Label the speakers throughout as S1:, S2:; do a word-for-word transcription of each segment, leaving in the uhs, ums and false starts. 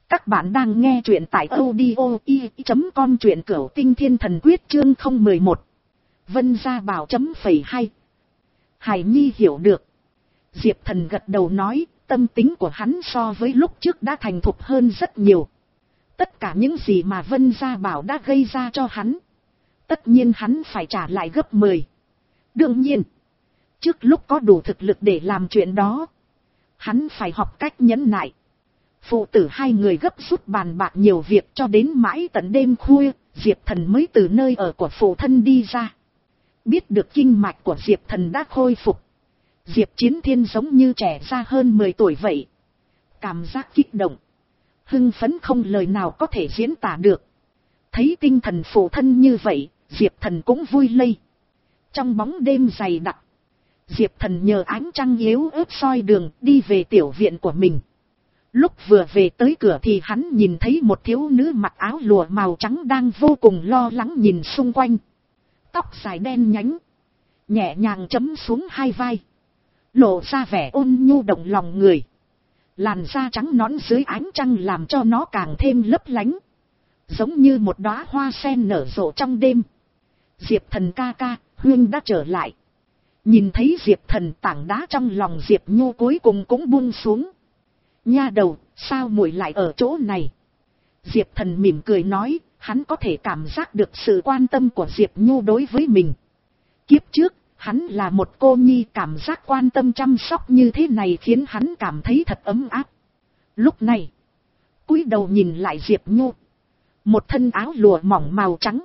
S1: Các bạn đang nghe truyện tại audio i chấm com truyện cửu tinh thiên thần quyết chương không một một. Vân gia bảo chấm phẩy hai. Hải Nhi hiểu được. Diệp Thần gật đầu nói, tâm tính của hắn so với lúc trước đã thành thục hơn rất nhiều. Tất cả những gì mà Vân gia bảo đã gây ra cho hắn, tất nhiên hắn phải trả lại gấp mười. Đương nhiên, trước lúc có đủ thực lực để làm chuyện đó, hắn phải học cách nhẫn nại. Phụ tử hai người gấp rút bàn bạc nhiều việc cho đến mãi tận đêm khuya, Diệp Thần mới từ nơi ở của phụ thân đi ra. Biết được kinh mạch của Diệp Thần đã khôi phục, Diệp Chiến Thiên giống như trẻ ra hơn mười tuổi vậy. Cảm giác kích động, hưng phấn không lời nào có thể diễn tả được. Thấy tinh thần phụ thân như vậy, Diệp Thần cũng vui lây. Trong bóng đêm dày đặc, Diệp Thần nhờ ánh trăng yếu ớt soi đường đi về tiểu viện của mình. Lúc vừa về tới cửa thì hắn nhìn thấy một thiếu nữ mặc áo lụa màu trắng đang vô cùng lo lắng nhìn xung quanh. Tóc dài đen nhánh, nhẹ nhàng chấm xuống hai vai, lộ ra vẻ ôn nhu động lòng người. Làn da trắng nõn dưới ánh trăng làm cho nó càng thêm lấp lánh, giống như một đóa hoa sen nở rộ trong đêm. Diệp Thần ca ca, huynh đã trở lại. Nhìn thấy Diệp Thần, tảng đá trong lòng Diệp Nhu cuối cùng cũng buông xuống. Nha đầu, sao muội lại ở chỗ này? Diệp Thần mỉm cười nói, hắn có thể cảm giác được sự quan tâm của Diệp Nhu đối với mình. Kiếp trước, hắn là một cô nhi, cảm giác quan tâm chăm sóc như thế này khiến hắn cảm thấy thật ấm áp. Lúc này, cúi đầu nhìn lại Diệp Nhu, một thân áo lụa mỏng màu trắng,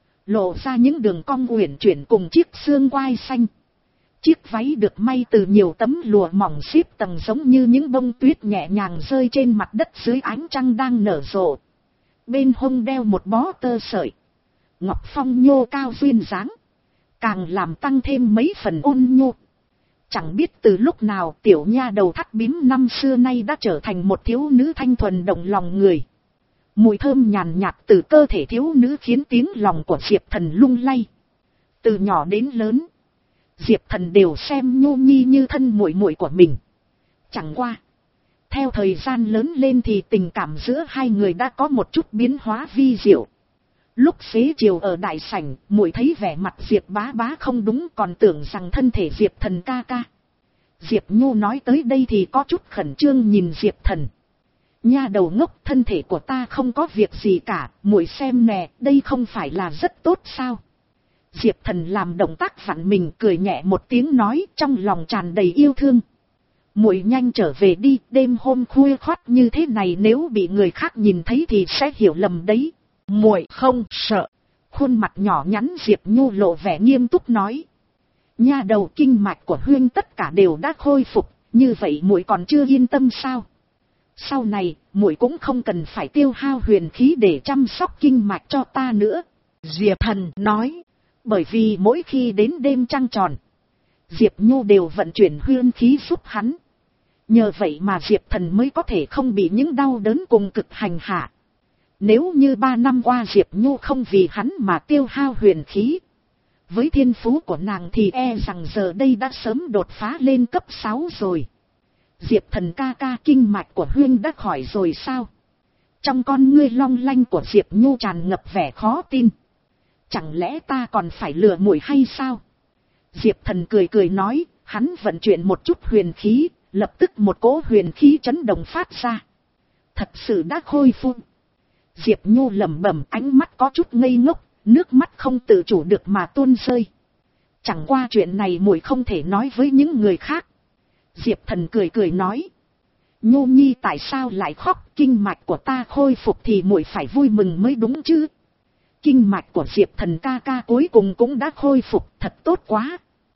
S1: lộ ra những đường cong uyển chuyển cùng chiếc xương quai xanh. Chiếc váy được may từ nhiều tấm lụa mỏng xếp tầng giống như những bông tuyết nhẹ nhàng rơi trên mặt đất dưới ánh trăng đang nở rộ. Bên hông đeo một bó tơ sợi, ngọc phong nhô cao duyên dáng, càng làm tăng thêm mấy phần ôn nhu. Chẳng biết từ lúc nào tiểu nha đầu thắt bím năm xưa nay đã trở thành một thiếu nữ thanh thuần động lòng người. Mùi thơm nhàn nhạt từ cơ thể thiếu nữ khiến tiếng lòng của Diệp Thần lung lay. Từ nhỏ đến lớn, Diệp Thần đều xem Nhu Nhi như thân muội muội của mình. Chẳng qua, theo thời gian lớn lên thì tình cảm giữa hai người đã có một chút biến hóa vi diệu. Lúc xế chiều ở đại sảnh, muội thấy vẻ mặt Diệp bá bá không đúng, còn tưởng rằng thân thể Diệp Thần ca ca. Diệp Nhu nói tới đây thì có chút khẩn trương nhìn Diệp Thần. Nha đầu ngốc, thân thể của ta không có việc gì cả, muội xem nè, đây không phải là rất tốt sao? Diệp Thần làm động tác vặn mình, cười nhẹ một tiếng nói, trong lòng tràn đầy yêu thương. Muội nhanh trở về đi, đêm hôm khuya khoắt như thế này nếu bị người khác nhìn thấy thì sẽ hiểu lầm đấy. Muội không sợ. Khuôn mặt nhỏ nhắn Diệp Nhu lộ vẻ nghiêm túc nói. Nha đầu, kinh mạch của huynh tất cả đều đã khôi phục, như vậy muội còn chưa yên tâm sao? Sau này, muội cũng không cần phải tiêu hao huyền khí để chăm sóc kinh mạch cho ta nữa. Diệp Thần nói. Bởi vì mỗi khi đến đêm trăng tròn, Diệp Nhu đều vận chuyển huyền khí giúp hắn. Nhờ vậy mà Diệp Thần mới có thể không bị những đau đớn cùng cực hành hạ. Nếu như ba năm qua Diệp Nhu không vì hắn mà tiêu hao huyền khí, với thiên phú của nàng thì e rằng giờ đây đã sớm đột phá lên cấp sáu rồi. Diệp Thần ca ca, kinh mạch của huynh đã khỏi rồi sao? Trong con ngươi long lanh của Diệp Nhu tràn ngập vẻ khó tin. Chẳng lẽ ta còn phải lừa muội hay sao? Diệp Thần cười cười nói, hắn vận chuyển một chút huyền khí, lập tức một cỗ huyền khí chấn động phát ra. Thật sự đã khôi phục. Diệp Nhu lẩm bẩm, ánh mắt có chút ngây ngốc, nước mắt không tự chủ được mà tuôn rơi. Chẳng qua chuyện này muội không thể nói với những người khác. Diệp Thần cười cười nói, Nhu Nhi tại sao lại khóc? Kinh mạch của ta khôi phục thì muội phải vui mừng mới đúng chứ. Kinh mạch của Diệp Thần ca ca cuối cùng cũng đã khôi phục, thật tốt quá.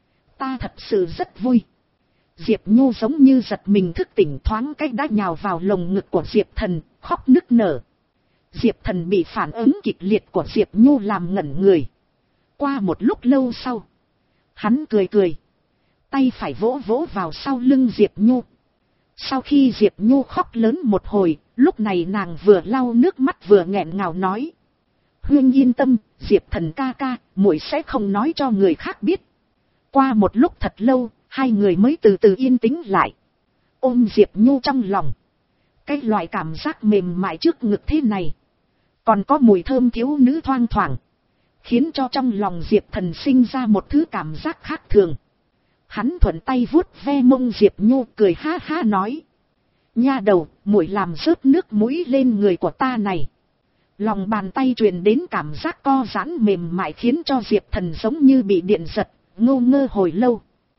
S1: Ta thật sự rất vui. Diệp Nhu giống như giật mình thức tỉnh, thoáng cách đã nhào vào lồng ngực của Diệp Thần, khóc nức nở. Diệp Thần bị phản ứng kịch liệt của Diệp Nhu làm ngẩn người. Qua một lúc lâu sau, hắn cười cười, tay phải vỗ vỗ vào sau lưng Diệp Nhu. Sau khi Diệp Nhu khóc lớn một hồi, lúc này nàng vừa lau nước mắt vừa nghẹn ngào nói. Huynh yên tâm, Diệp Thần ca ca, muội sẽ không nói cho người khác biết. Qua một lúc thật lâu, hai người mới từ từ yên tĩnh lại. Ôm Diệp Nhu trong lòng, Cái loại cảm giác mềm mại trước ngực thế này, còn có mùi thơm thiếu nữ thoang thoảng, khiến cho trong lòng Diệp Thần sinh ra một thứ cảm giác khác thường. Hắn thuận tay vuốt ve mông Diệp Nhu, cười ha ha nói: nha đầu, muội làm rớt nước mũi lên người của ta này. Lòng bàn tay truyền đến cảm giác co giãn mềm mại khiến cho Diệp Thần giống như bị điện giật, ngô ngơ hồi lâu.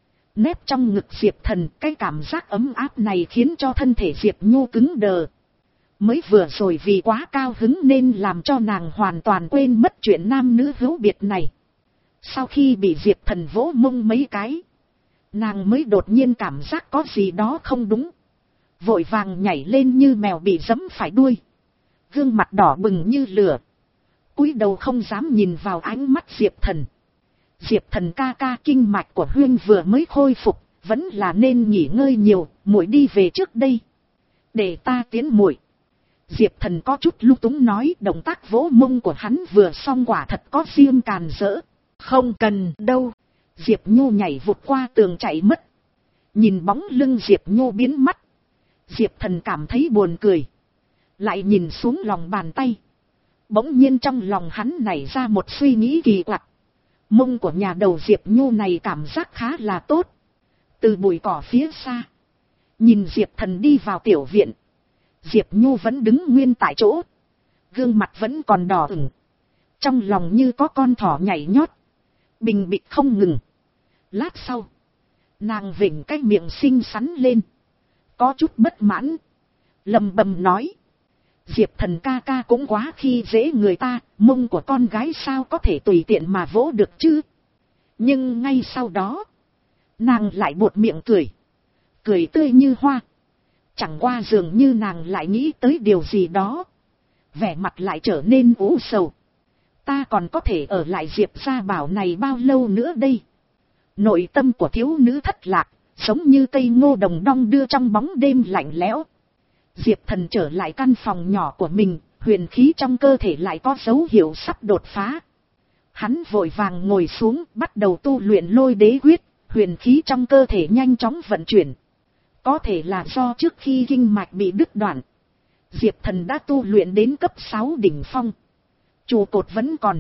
S1: Nép trong ngực Diệp Thần, cái cảm giác ấm áp này khiến cho thân thể Diệp Nhu cứng đờ. Mới vừa rồi vì quá cao hứng nên làm cho nàng hoàn toàn quên mất chuyện nam nữ hữu biệt này. Sau khi bị Diệp Thần vỗ mông mấy cái, nàng mới đột nhiên cảm giác có gì đó không đúng. Vội vàng nhảy lên như mèo bị giẫm phải đuôi. Gương mặt đỏ bừng như lửa, cúi đầu không dám nhìn vào ánh mắt Diệp Thần. Diệp Thần ca ca, kinh mạch của Huyên vừa mới khôi phục, vẫn là nên nghỉ ngơi nhiều, muội đi về trước đây, để ta tiến muội. Diệp Thần có chút lung túng nói, động tác vỗ mông của hắn vừa xong quả thật có diêm càn rỡ. Không cần đâu. Diệp Nhu nhảy vụt qua tường chạy mất. Nhìn bóng lưng Diệp Nhu biến mất, Diệp Thần cảm thấy buồn cười. Lại nhìn xuống lòng bàn tay. Bỗng nhiên trong lòng hắn nảy ra một suy nghĩ kỳ quặc. Mông của nhà đầu Diệp Nhu này cảm giác khá là tốt. Từ bụi cỏ phía xa, nhìn Diệp Thần đi vào tiểu viện. Diệp Nhu vẫn đứng nguyên tại chỗ, gương mặt vẫn còn đỏ ửng, trong lòng như có con thỏ nhảy nhót, bình bịch không ngừng. Lát sau, nàng vểnh cái miệng xinh xắn lên, có chút bất mãn, lầm bầm nói: Diệp Thần ca ca cũng quá khi dễ người ta, mông của con gái sao có thể tùy tiện mà vỗ được chứ. Nhưng ngay sau đó, nàng lại buột miệng cười, cười tươi như hoa. Chẳng qua dường như nàng lại nghĩ tới điều gì đó, vẻ mặt lại trở nên u sầu. Ta còn có thể ở lại Diệp gia bảo này bao lâu nữa đây? Nội tâm của thiếu nữ thất lạc, giống như cây ngô đồng đong đưa trong bóng đêm lạnh lẽo. Diệp Thần trở lại căn phòng nhỏ của mình, huyền khí trong cơ thể lại có dấu hiệu sắp đột phá. Hắn vội vàng ngồi xuống, bắt đầu tu luyện Lôi Đế Quyết, huyền khí trong cơ thể nhanh chóng vận chuyển. Có thể là do trước khi kinh mạch bị đứt đoạn, Diệp Thần đã tu luyện đến cấp sáu đỉnh phong. Trụ cột vẫn còn,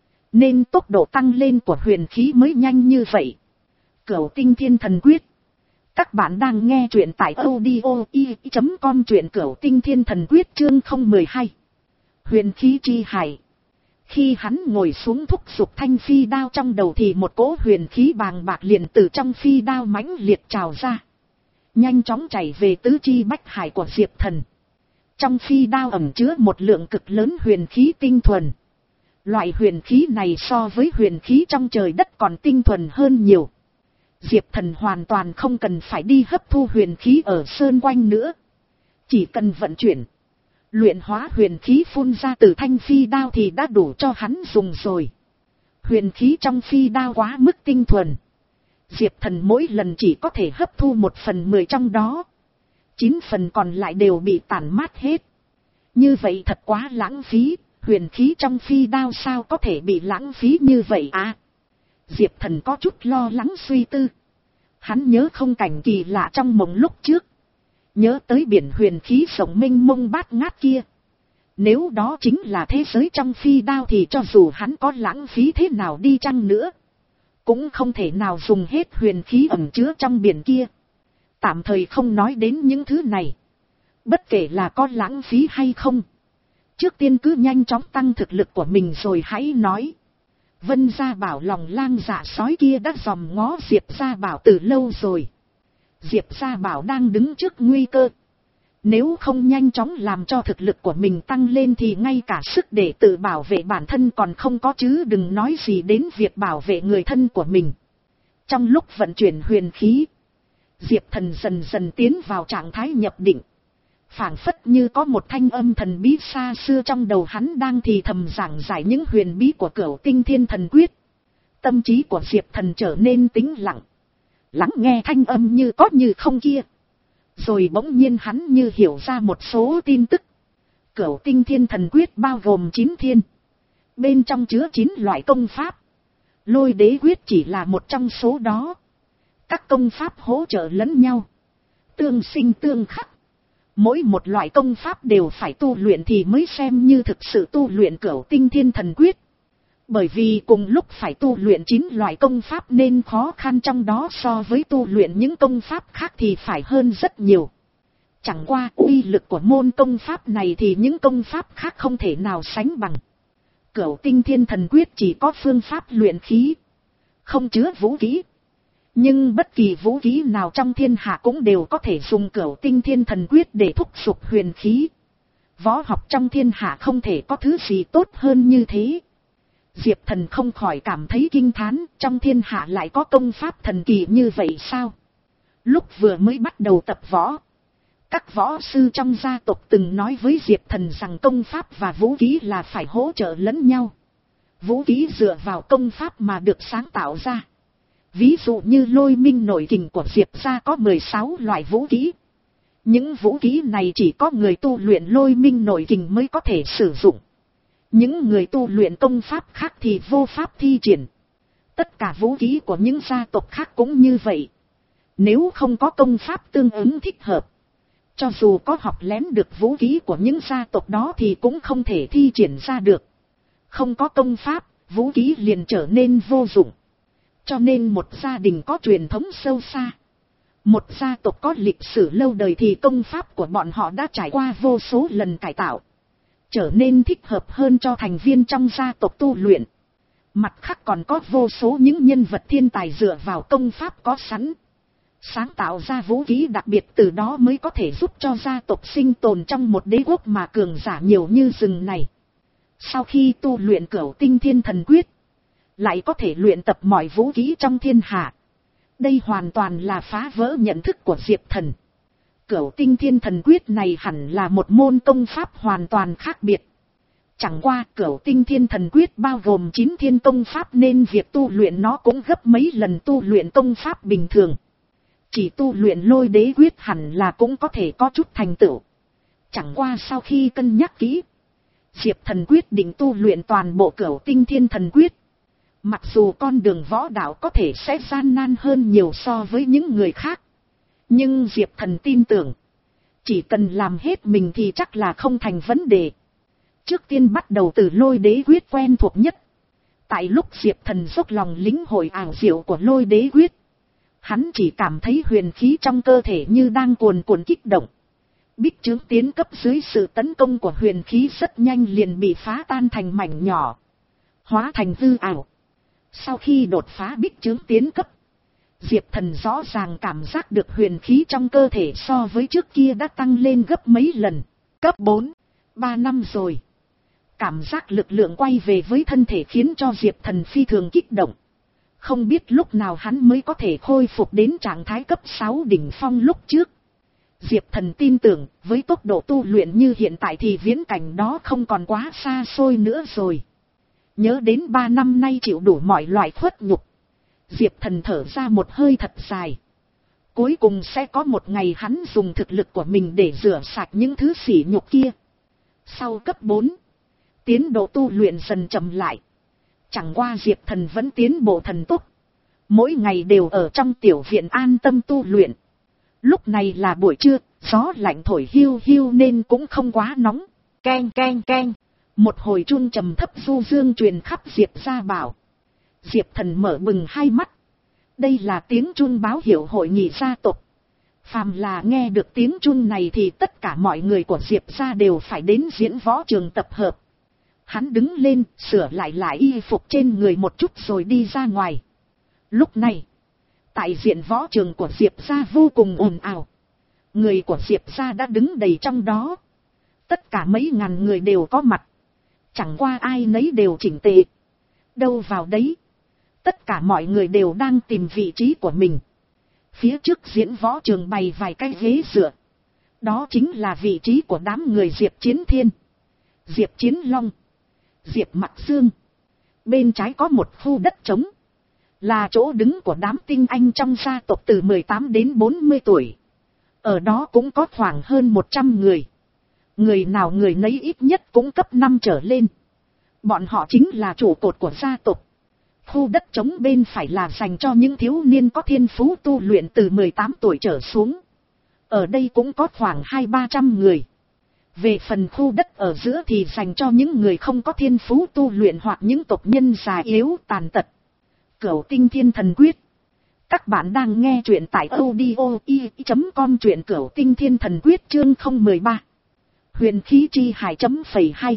S1: nên tốc độ tăng lên của huyền khí mới nhanh như vậy. Cửu Tinh Thiên Thần Quyết. Các bạn đang nghe truyện tại audio i chấm com, truyện Cửu Tinh Thiên Thần Quyết chương không một hai. Huyền khí chi hải. Khi hắn ngồi xuống thúc giục thanh phi đao trong đầu thì một cỗ huyền khí bàng bạc liền từ trong phi đao mãnh liệt trào ra, nhanh chóng chảy về tứ chi bách hải của Diệp Thần. Trong phi đao ẩn chứa một lượng cực lớn huyền khí tinh thuần. Loại huyền khí này so với huyền khí trong trời đất còn tinh thuần hơn nhiều. Diệp Thần hoàn toàn không cần phải đi hấp thu huyền khí ở sơn quanh nữa. Chỉ cần vận chuyển, luyện hóa huyền khí phun ra từ thanh phi đao thì đã đủ cho hắn dùng rồi. Huyền khí trong phi đao quá mức tinh thuần. Diệp Thần mỗi lần chỉ có thể hấp thu một phần mười trong đó. Chín phần còn lại đều bị tản mát hết. Như vậy thật quá lãng phí, huyền khí trong phi đao sao có thể bị lãng phí như vậy à? Diệp Thần có chút lo lắng suy tư. Hắn nhớ không cảnh kỳ lạ trong mộng lúc trước. Nhớ tới biển huyền khí rộng mênh mông bát ngát kia. Nếu đó chính là thế giới trong phi đao thì cho dù hắn có lãng phí thế nào đi chăng nữa, cũng không thể nào dùng hết huyền khí ẩn chứa trong biển kia. Tạm thời không nói đến những thứ này. Bất kể là có lãng phí hay không, trước tiên cứ nhanh chóng tăng thực lực của mình rồi hãy nói. Vân Gia Bảo lòng lang dạ sói kia đã dòm ngó Diệp Gia Bảo từ lâu rồi. Diệp Gia Bảo đang đứng trước nguy cơ. Nếu không nhanh chóng làm cho thực lực của mình tăng lên thì ngay cả sức để tự bảo vệ bản thân còn không có, chứ đừng nói gì đến việc bảo vệ người thân của mình. Trong lúc vận chuyển huyền khí, Diệp Thần dần dần tiến vào trạng thái nhập định. Phảng phất như có một thanh âm thần bí xa xưa trong đầu hắn đang thì thầm giảng giải những huyền bí của Cửu Tinh Thiên Thần Quyết. Tâm trí của Diệp Thần trở nên tĩnh lặng, lắng nghe thanh âm như có như không kia. Rồi bỗng nhiên hắn như hiểu ra một số tin tức. Cửu Tinh Thiên Thần Quyết bao gồm chín thiên, bên trong chứa chín loại công pháp. Lôi Đế Quyết chỉ là một trong số đó. Các công pháp hỗ trợ lẫn nhau, tương sinh tương khắc, Mỗi một loại công pháp đều phải tu luyện thì mới xem như thực sự tu luyện Cửu Tinh Thiên Thần Quyết. Bởi vì cùng lúc phải tu luyện chín loại công pháp nên khó khăn trong đó so với tu luyện những công pháp khác thì phải hơn rất nhiều. Chẳng qua uy lực của môn công pháp này thì những công pháp khác không thể nào sánh bằng. Cửu Tinh Thiên Thần Quyết chỉ có phương pháp luyện khí, không chứa vũ khí. Nhưng bất kỳ vũ khí nào trong thiên hạ cũng đều có thể dùng Cửu Tinh Thiên Thần Quyết để thúc giục huyền khí. Võ học trong thiên hạ không thể có thứ gì tốt hơn như thế. Diệp Thần không khỏi cảm thấy kinh thán, trong thiên hạ lại có công pháp thần kỳ như vậy sao? Lúc vừa mới bắt đầu tập võ, các võ sư trong gia tộc từng nói với Diệp Thần rằng công pháp và vũ khí là phải hỗ trợ lẫn nhau. Vũ khí dựa vào công pháp mà được sáng tạo ra. Ví dụ như Lôi Minh Nội Kình của Diệp gia có mười sáu loại vũ khí. Những vũ khí này chỉ có người tu luyện Lôi Minh Nội Kình mới có thể sử dụng. Những người tu luyện công pháp khác thì vô pháp thi triển. Tất cả vũ khí của những gia tộc khác cũng như vậy. Nếu không có công pháp tương ứng thích hợp, cho dù có học lén được vũ khí của những gia tộc đó thì cũng không thể thi triển ra được. Không có công pháp, vũ khí liền trở nên vô dụng. Cho nên một gia đình có truyền thống sâu xa, một gia tộc có lịch sử lâu đời thì công pháp của bọn họ đã trải qua vô số lần cải tạo, trở nên thích hợp hơn cho thành viên trong gia tộc tu luyện. Mặt khác còn có vô số những nhân vật thiên tài dựa vào công pháp có sẵn, sáng tạo ra vũ khí đặc biệt, từ đó mới có thể giúp cho gia tộc sinh tồn trong một đế quốc mà cường giả nhiều như rừng này. Sau khi tu luyện Cửu Tinh Thiên Thần Quyết, lại có thể luyện tập mọi vũ khí trong thiên hạ. Đây hoàn toàn là phá vỡ nhận thức của Diệp Thần. Cửu Tinh Thiên Thần Quyết này hẳn là một môn công pháp hoàn toàn khác biệt. Chẳng qua Cửu Tinh Thiên Thần Quyết bao gồm chín thiên công pháp nên việc tu luyện nó cũng gấp mấy lần tu luyện công pháp bình thường. Chỉ tu luyện Lôi Đế Quyết hẳn là cũng có thể có chút thành tựu. Chẳng qua sau khi cân nhắc kỹ, Diệp Thần quyết định tu luyện toàn bộ Cửu Tinh Thiên Thần Quyết. Mặc dù con đường võ đạo có thể sẽ gian nan hơn nhiều so với những người khác, nhưng Diệp Thần tin tưởng, chỉ cần làm hết mình thì chắc là không thành vấn đề. Trước tiên bắt đầu từ Lôi Đế Quyết quen thuộc nhất. Tại lúc Diệp Thần dốc lòng lĩnh hội ảo diệu của Lôi Đế Quyết, hắn chỉ cảm thấy huyền khí trong cơ thể như đang cuồn cuộn kích động. Bích chướng tiến cấp dưới sự tấn công của huyền khí rất nhanh liền bị phá tan thành mảnh nhỏ, hóa thành hư ảo. Sau khi đột phá bích chướng tiến cấp, Diệp Thần rõ ràng cảm giác được huyền khí trong cơ thể so với trước kia đã tăng lên gấp mấy lần. Cấp bốn, ba năm rồi. Cảm giác lực lượng quay về với thân thể khiến cho Diệp Thần phi thường kích động. Không biết lúc nào hắn mới có thể khôi phục đến trạng thái cấp sáu đỉnh phong lúc trước. Diệp Thần tin tưởng, với tốc độ tu luyện như hiện tại thì viễn cảnh đó không còn quá xa xôi nữa rồi. Nhớ đến ba năm nay chịu đủ mọi loại khuất nhục, Diệp Thần thở ra một hơi thật dài. Cuối cùng sẽ có một ngày hắn dùng thực lực của mình để rửa sạch những thứ sỉ nhục kia. Sau cấp bốn, tiến độ tu luyện dần chậm lại. Chẳng qua Diệp Thần vẫn tiến bộ thần tốc, mỗi ngày đều ở trong tiểu viện an tâm tu luyện. Lúc này là buổi trưa, gió lạnh thổi hiu hiu nên cũng không quá nóng. Keng keng keng, một hồi chuông trầm thấp du dương truyền khắp Diệp gia bảo. Diệp Thần mở bừng hai mắt. Đây là tiếng chuông báo hiệu hội nghị gia tộc. Phàm là nghe được tiếng chuông này thì tất cả mọi người của Diệp gia đều phải đến diễn võ trường tập hợp. Hắn đứng lên, sửa lại lại y phục trên người một chút rồi đi ra ngoài. Lúc này, tại diện võ trường của Diệp gia vô cùng ồn ào. Người của Diệp gia đã đứng đầy trong đó. Tất cả mấy ngàn người đều có mặt. Chẳng qua ai nấy đều chỉnh tề. Đâu vào đấy. Tất cả mọi người đều đang tìm vị trí của mình. Phía trước diễn võ trường bày vài cái ghế dựa. Đó chính là vị trí của đám người Diệp Chiến Thiên, Diệp Chiến Long, Diệp Mặc Dương. Bên trái có một khu đất trống, là chỗ đứng của đám tinh anh trong gia tộc từ mười tám đến bốn mươi tuổi. Ở đó cũng có khoảng hơn một trăm người. Người nào người nấy ít nhất cũng cấp năm trở lên. Bọn họ chính là trụ cột của gia tộc. Khu đất trống bên phải là dành cho những thiếu niên có thiên phú tu luyện từ mười tám tuổi trở xuống. Ở đây cũng có khoảng hai ba trăm người. Về phần khu đất ở giữa thì dành cho những người không có thiên phú tu luyện hoặc những tộc nhân già yếu tàn tật. Cửu Tinh Thiên Thần Quyết. Các bạn đang nghe truyện tại audio i chấm com, truyện Cửu Tinh Thiên Thần Quyết chương không một ba. Huyền khí chi hải chấm phẩy hai.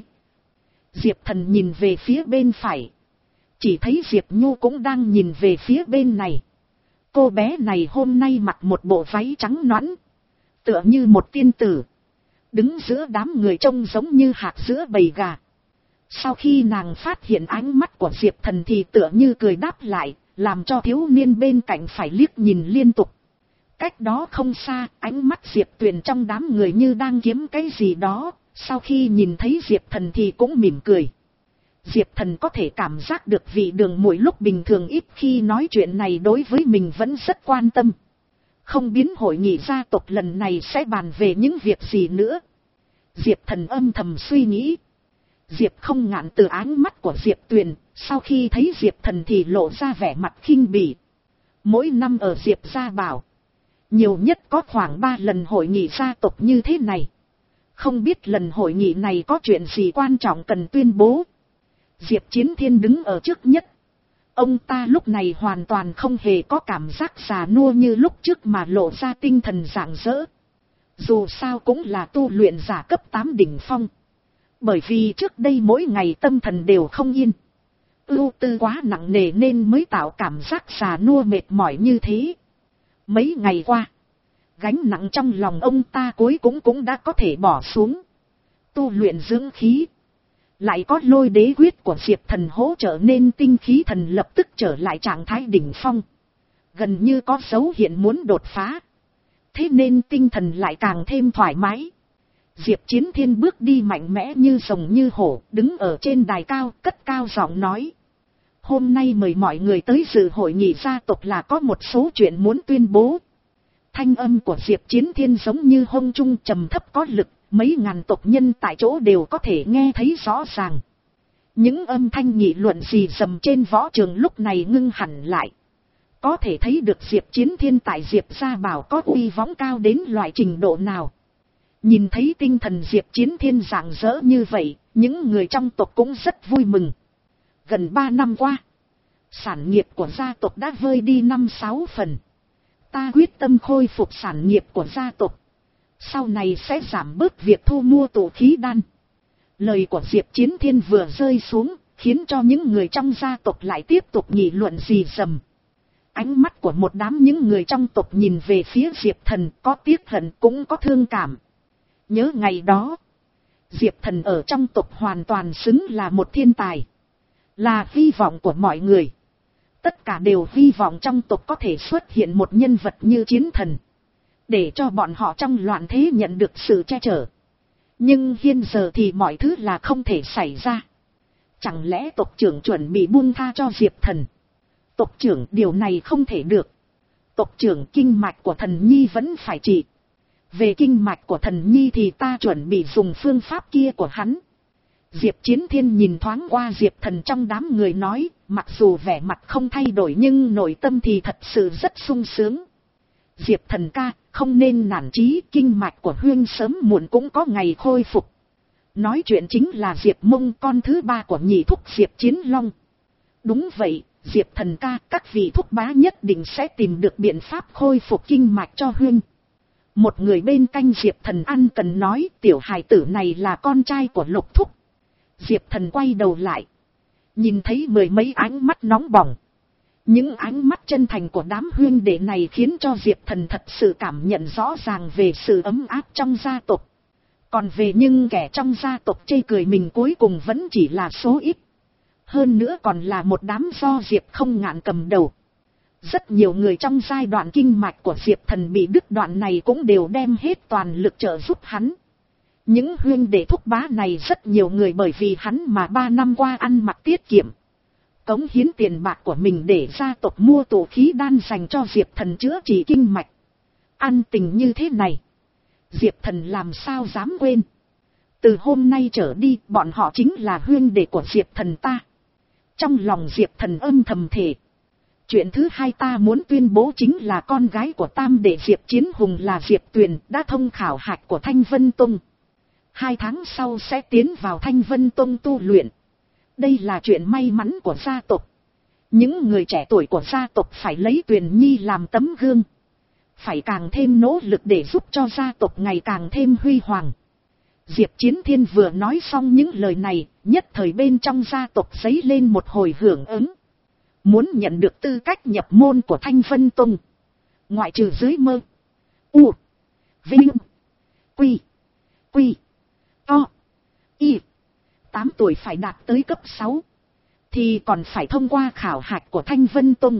S1: Diệp Thần nhìn về phía bên phải. Chỉ thấy Diệp Nhu cũng đang nhìn về phía bên này. Cô bé này hôm nay mặc một bộ váy trắng nõn, tựa như một tiên tử, đứng giữa đám người trông giống như hạt giữa bầy gà. Sau khi nàng phát hiện ánh mắt của Diệp Thần thì tựa như cười đáp lại, làm cho thiếu niên bên cạnh phải liếc nhìn liên tục. Cách đó không xa, ánh mắt Diệp Tuyền trong đám người như đang kiếm cái gì đó, sau khi nhìn thấy Diệp Thần thì cũng mỉm cười. Diệp Thần có thể cảm giác được vị Đường Muội lúc bình thường ít khi nói chuyện này đối với mình vẫn rất quan tâm. Không biết hội nghị gia tộc lần này sẽ bàn về những việc gì nữa. Diệp Thần âm thầm suy nghĩ. Diệp Không Ngạn từ ánh mắt của Diệp Tuyền, sau khi thấy Diệp Thần thì lộ ra vẻ mặt khinh bỉ. Mỗi năm ở Diệp gia bảo, nhiều nhất có khoảng ba lần hội nghị gia tộc như thế này. Không biết lần hội nghị này có chuyện gì quan trọng cần tuyên bố. Diệp Chiến Thiên đứng ở trước nhất. Ông ta lúc này hoàn toàn không hề có cảm giác già nua như lúc trước mà lộ ra tinh thần rạng rỡ. Dù sao cũng là tu luyện giả cấp tám đỉnh phong. Bởi vì trước đây mỗi ngày tâm thần đều không yên. Ưu tư quá nặng nề nên mới tạo cảm giác già nua mệt mỏi như thế. Mấy ngày qua, gánh nặng trong lòng ông ta cuối cùng cũng đã có thể bỏ xuống. Tu luyện dưỡng khí. Lại có Lôi Đế quyết của Diệp Thần hỗ trợ nên tinh khí thần lập tức trở lại trạng thái đỉnh phong. Gần như có dấu hiện muốn đột phá. Thế nên tinh thần lại càng thêm thoải mái. Diệp Chiến Thiên bước đi mạnh mẽ như rồng như hổ, đứng ở trên đài cao, cất cao giọng nói. Hôm nay mời mọi người tới dự hội nghị gia tộc là có một số chuyện muốn tuyên bố. Thanh âm của Diệp Chiến Thiên giống như hông trung trầm thấp có lực. Mấy ngàn tộc nhân tại chỗ đều có thể nghe thấy rõ ràng. Những âm thanh nghị luận rì rầm trên võ trường lúc này ngưng hẳn lại. Có thể thấy được Diệp Chiến Thiên tại Diệp gia bảo có uy võng cao đến loại trình độ nào. Nhìn thấy tinh thần Diệp Chiến Thiên rạng rỡ như vậy, những người trong tộc cũng rất vui mừng. Gần ba năm qua, sản nghiệp của gia tộc đã vơi đi năm sáu phần. Ta quyết tâm khôi phục sản nghiệp của gia tộc. Sau này sẽ giảm bớt việc thu mua tụ khí đan. Lời của Diệp Chiến Thiên vừa rơi xuống, khiến cho những người trong gia tộc lại tiếp tục nghị luận rì rầm. Ánh mắt của một đám những người trong tộc nhìn về phía Diệp Thần, có tiếc hận cũng có thương cảm. Nhớ ngày đó, Diệp Thần ở trong tộc hoàn toàn xứng là một thiên tài. Là hy vọng của mọi người. Tất cả đều hy vọng trong tộc có thể xuất hiện một nhân vật như Chiến Thần. Để cho bọn họ trong loạn thế nhận được sự che chở. Nhưng hiện giờ thì mọi thứ là không thể xảy ra. Chẳng lẽ tộc trưởng chuẩn bị buông tha cho Diệp Thần? Tộc trưởng, điều này không thể được. Tộc trưởng, kinh mạch của thần nhi vẫn phải trị. Về kinh mạch của thần nhi thì ta chuẩn bị dùng phương pháp kia của hắn. Diệp Chiến Thiên nhìn thoáng qua Diệp Thần trong đám người nói, mặc dù vẻ mặt không thay đổi nhưng nội tâm thì thật sự rất sung sướng. Diệp Thần ca, không nên nản chí, kinh mạch của Huyên sớm muộn cũng có ngày khôi phục. Nói chuyện chính là Diệp Mông, con thứ ba của nhị thúc Diệp Chiến Long. Đúng vậy, Diệp Thần ca, các vị thúc bá nhất định sẽ tìm được biện pháp khôi phục kinh mạch cho Huyên. Một người bên cạnh Diệp Thần ăn cần nói, tiểu hài tử này là con trai của Lục thúc. Diệp Thần quay đầu lại, nhìn thấy mười mấy ánh mắt nóng bỏng. Những ánh mắt chân thành của đám huynh đệ này khiến cho Diệp Thần thật sự cảm nhận rõ ràng về sự ấm áp trong gia tộc. Còn về những kẻ trong gia tộc chê cười mình cuối cùng vẫn chỉ là số ít. Hơn nữa còn là một đám do Diệp Không Ngạn cầm đầu. Rất nhiều người trong giai đoạn kinh mạch của Diệp Thần bị đứt đoạn này cũng đều đem hết toàn lực trợ giúp hắn. Những huynh đệ thúc bá này rất nhiều người bởi vì hắn mà ba năm qua ăn mặc tiết kiệm. Cống hiến tiền bạc của mình để gia tộc mua tụ khí đan dành cho Diệp Thần chữa trị kinh mạch. Ăn tình như thế này, Diệp Thần làm sao dám quên. Từ hôm nay trở đi, bọn họ chính là huynh đệ của Diệp Thần ta. Trong lòng Diệp Thần âm thầm thề, Chuyện thứ hai ta muốn tuyên bố chính là con gái của tam đệ Diệp Chiến Hùng là Diệp Tuyền đã thông khảo hạch của Thanh Vân Tông. Hai tháng sau sẽ tiến vào Thanh Vân Tông tu luyện. Đây là chuyện may mắn của gia tộc. Những người trẻ tuổi của gia tộc phải lấy Tuyền Nhi làm tấm gương. Phải càng thêm nỗ lực để giúp cho gia tộc ngày càng thêm huy hoàng. Diệp Chiến Thiên vừa nói xong những lời này, nhất thời bên trong gia tộc dấy lên một hồi hưởng ứng. Muốn nhận được tư cách nhập môn của Thanh Vân Tông, ngoại trừ dưới mơ, u, vinh, quy, quy, to, y, tám tuổi phải đạt tới cấp sáu, thì còn phải thông qua khảo hạch của Thanh Vân Tông.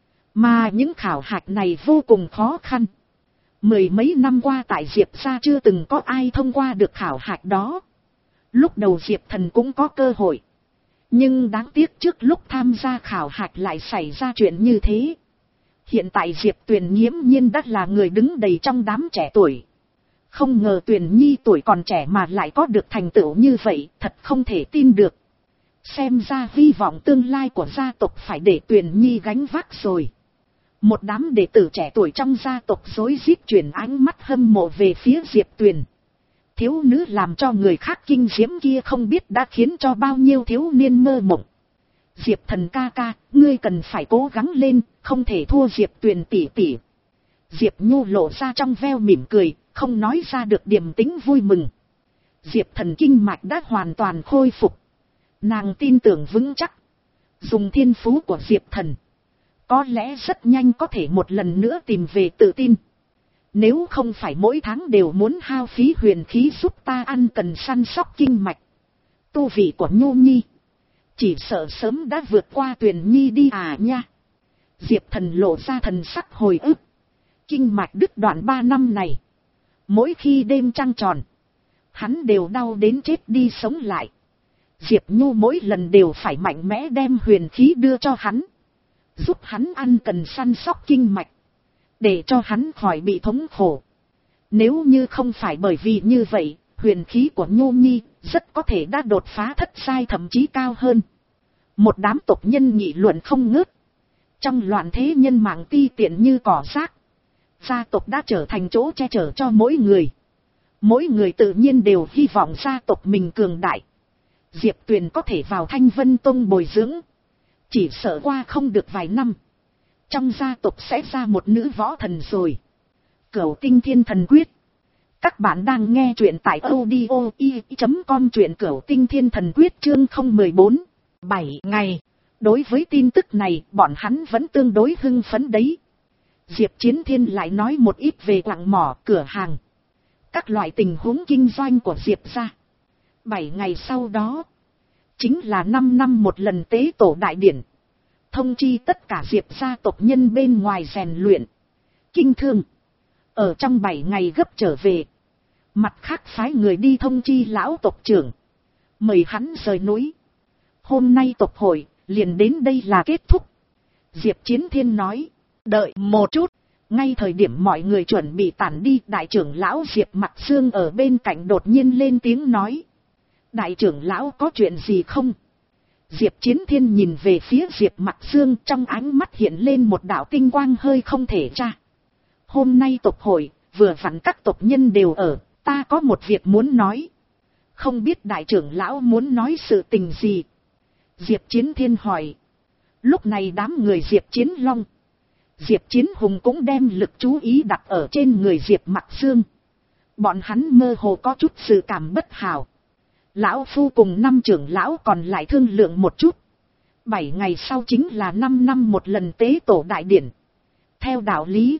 S1: Mà những khảo hạch này vô cùng khó khăn. Mười mấy năm qua tại Diệp gia chưa từng có ai thông qua được khảo hạch đó. Lúc đầu Diệp Thần cũng có cơ hội. Nhưng đáng tiếc trước lúc tham gia khảo hạch lại xảy ra chuyện như thế. Hiện tại Diệp Tuyền nghiễm nhiên đã là người đứng đầy trong đám trẻ tuổi. Không ngờ Tuyền Nhi tuổi còn trẻ mà lại có được thành tựu như vậy, thật không thể tin được. Xem ra hy vọng tương lai của gia tộc phải để Tuyền Nhi gánh vác rồi. Một đám đệ tử trẻ tuổi trong gia tộc rối rít chuyển ánh mắt hâm mộ về phía Diệp Tuyền. Thiếu nữ làm cho người khác kinh diễm kia không biết đã khiến cho bao nhiêu thiếu niên mơ mộng. Diệp Thần ca ca, ngươi cần phải cố gắng lên, không thể thua Diệp Tuyền tỷ tỷ. Diệp Nhu lộ ra trong veo mỉm cười, không nói ra được điềm tĩnh vui mừng. Diệp Thần kinh mạch đã hoàn toàn khôi phục. Nàng tin tưởng vững chắc. Dùng thiên phú của Diệp Thần, có lẽ rất nhanh có thể một lần nữa tìm về tự tin. Nếu không phải mỗi tháng đều muốn hao phí huyền khí giúp ta ăn cần săn sóc kinh mạch, tu vị của Nhu Nhi chỉ sợ sớm đã vượt qua Tuyền Nhi đi à nha. Diệp Thần lộ ra thần sắc hồi ức. Kinh mạch đứt đoạn ba năm này, mỗi khi đêm trăng tròn, hắn đều đau đến chết đi sống lại. Diệp Nhu mỗi lần đều phải mạnh mẽ đem huyền khí đưa cho hắn, giúp hắn ăn cần săn sóc kinh mạch, để cho hắn khỏi bị thống khổ. Nếu như không phải bởi vì như vậy, huyền khí của Nhu Nhi rất có thể đã đột phá thất giai thậm chí cao hơn. Một đám tộc nhân nghị luận không ngớt. Trong loạn thế nhân mạng ti tiện như cỏ rác, gia tộc đã trở thành chỗ che chở cho mỗi người. Mỗi người tự nhiên đều hy vọng gia tộc mình cường đại. Diệp Tuyền có thể vào Thanh Vân Tông bồi dưỡng, chỉ sợ qua không được vài năm, trong gia tộc sẽ ra một nữ võ thần rồi. Cửu Tinh Thiên Thần Quyết. Các bạn đang nghe truyện tại audio i chấm com, truyện Cửu Tinh Thiên Thần Quyết chương không một bốn. bảy ngày. Đối với tin tức này, bọn hắn vẫn tương đối hưng phấn đấy. Diệp Chiến Thiên lại nói một ít về quặng mỏ, cửa hàng, các loại tình huống kinh doanh của Diệp gia. Bảy ngày sau đó, chính là năm năm một lần tế tổ đại điển. Thông chi tất cả Diệp gia tộc nhân bên ngoài rèn luyện, kinh thương, ở trong bảy ngày gấp trở về. Mặt khác phái người đi thông chi lão tộc trưởng, mời hắn rời núi. Hôm nay tộc hội liền đến đây là kết thúc. Diệp Chiến Thiên nói, đợi một chút. Ngay thời điểm mọi người chuẩn bị tản đi, đại trưởng lão Diệp Mặc Sương ở bên cạnh đột nhiên lên tiếng nói, đại trưởng lão có chuyện gì không? Diệp Chiến Thiên nhìn về phía Diệp Mặc Sương, trong ánh mắt hiện lên một đạo tinh quang hơi không thể tra. Hôm nay tộc hội, vừa vặn các tộc nhân đều ở, ta có một việc muốn nói. Không biết đại trưởng lão muốn nói sự tình gì? Diệp Chiến Thiên hỏi. Lúc này đám người Diệp Chiến Long, Diệp Chiến Hùng cũng đem lực chú ý đặt ở trên người Diệp Mặc Sương. Bọn hắn mơ hồ có chút sự cảm bất hảo. Lão Phu cùng năm trưởng lão còn lại thương lượng một chút. Bảy ngày sau chính là năm năm một lần tế tổ đại điển. Theo đạo lý,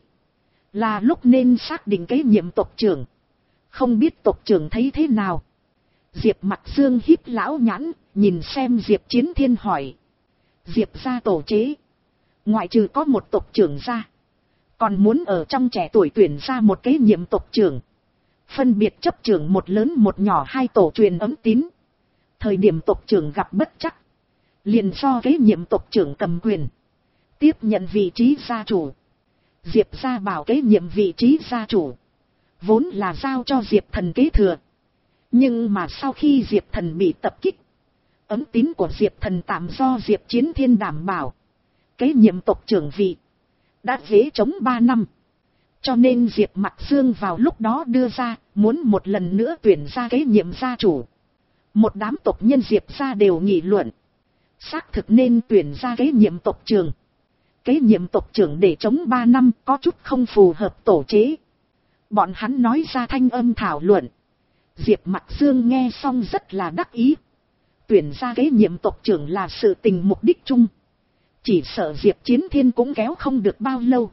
S1: là lúc nên xác định kế nhiệm tộc trưởng. Không biết tộc trưởng thấy thế nào? Diệp Mặc Sương híp lão nhãn, nhìn xem Diệp Chiến Thiên hỏi. Diệp gia tổ chế, ngoại trừ có một tộc trưởng ra, còn muốn ở trong trẻ tuổi tuyển ra một kế nhiệm tộc trưởng. Phân biệt chấp trưởng một lớn một nhỏ hai tổ truyền ấm tín. Thời điểm tộc trưởng gặp bất chắc, liền do kế nhiệm tộc trưởng cầm quyền, tiếp nhận vị trí gia chủ. Diệp gia bảo kế nhiệm vị trí gia chủ vốn là giao cho Diệp Thần kế thừa. Nhưng mà sau khi Diệp Thần bị tập kích, ấm tín của Diệp Thần tạm do Diệp Chiến Thiên đảm bảo. Kế nhiệm tộc trưởng vị. Đã ghế trống ba năm. Cho nên Diệp Mặc Dương vào lúc đó đưa ra, muốn một lần nữa tuyển ra kế nhiệm gia chủ. Một đám tộc nhân Diệp gia đều nghị luận. Xác thực nên tuyển ra kế nhiệm tộc trưởng. Kế nhiệm tộc trưởng để trống ba năm có chút không phù hợp tổ chế. Bọn hắn nói ra thanh âm thảo luận. Diệp Mặc Dương nghe xong rất là đắc ý. Tuyển ra kế nhiệm tộc trưởng là sự tình mục đích chung. Chỉ sợ Diệp Chiến Thiên cũng kéo không được bao lâu.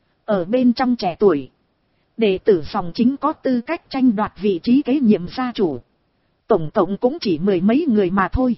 S1: Ở bên trong trẻ tuổi, đệ tử dòng chính có tư cách tranh đoạt vị trí kế nhiệm gia chủ. Tổng cộng cũng chỉ mười mấy người mà thôi.